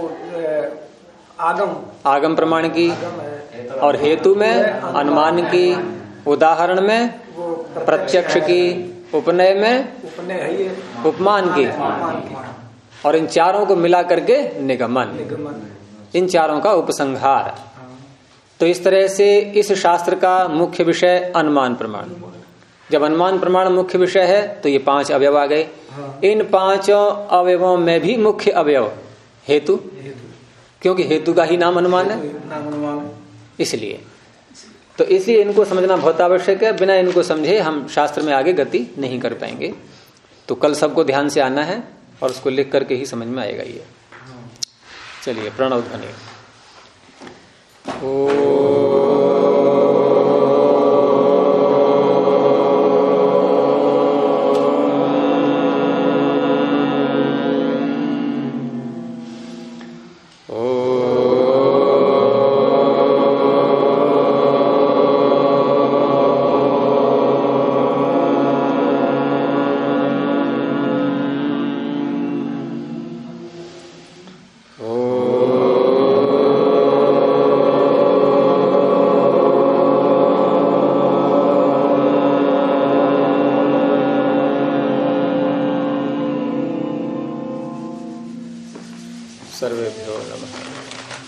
आगम प्रमाण की, और हेतु में अनुमान की, उदाहरण में प्रत्यक्ष की, उपनय में उपमान की, और इन चारों को मिला करके निगमन, इन चारों का उपसंहार। तो इस तरह से इस शास्त्र का मुख्य विषय अनुमान प्रमाण। जब अनुमान प्रमाण मुख्य विषय है तो ये 5 अवयव आ गए। इन 5 अवयवों में भी मुख्य अवयव हेतु, क्योंकि हेतु का ही नाम अनुमान है, इसलिए। तो इसलिए इनको समझना बहुत आवश्यक है, बिना इनको समझे हम शास्त्र में आगे गति नहीं कर पाएंगे। तो कल सबको ध्यान से आना है और उसको लिख करके ही समझ में आएगा ये। चलिए प्रणव ध्वनि। सर्वेभ्यो नमः।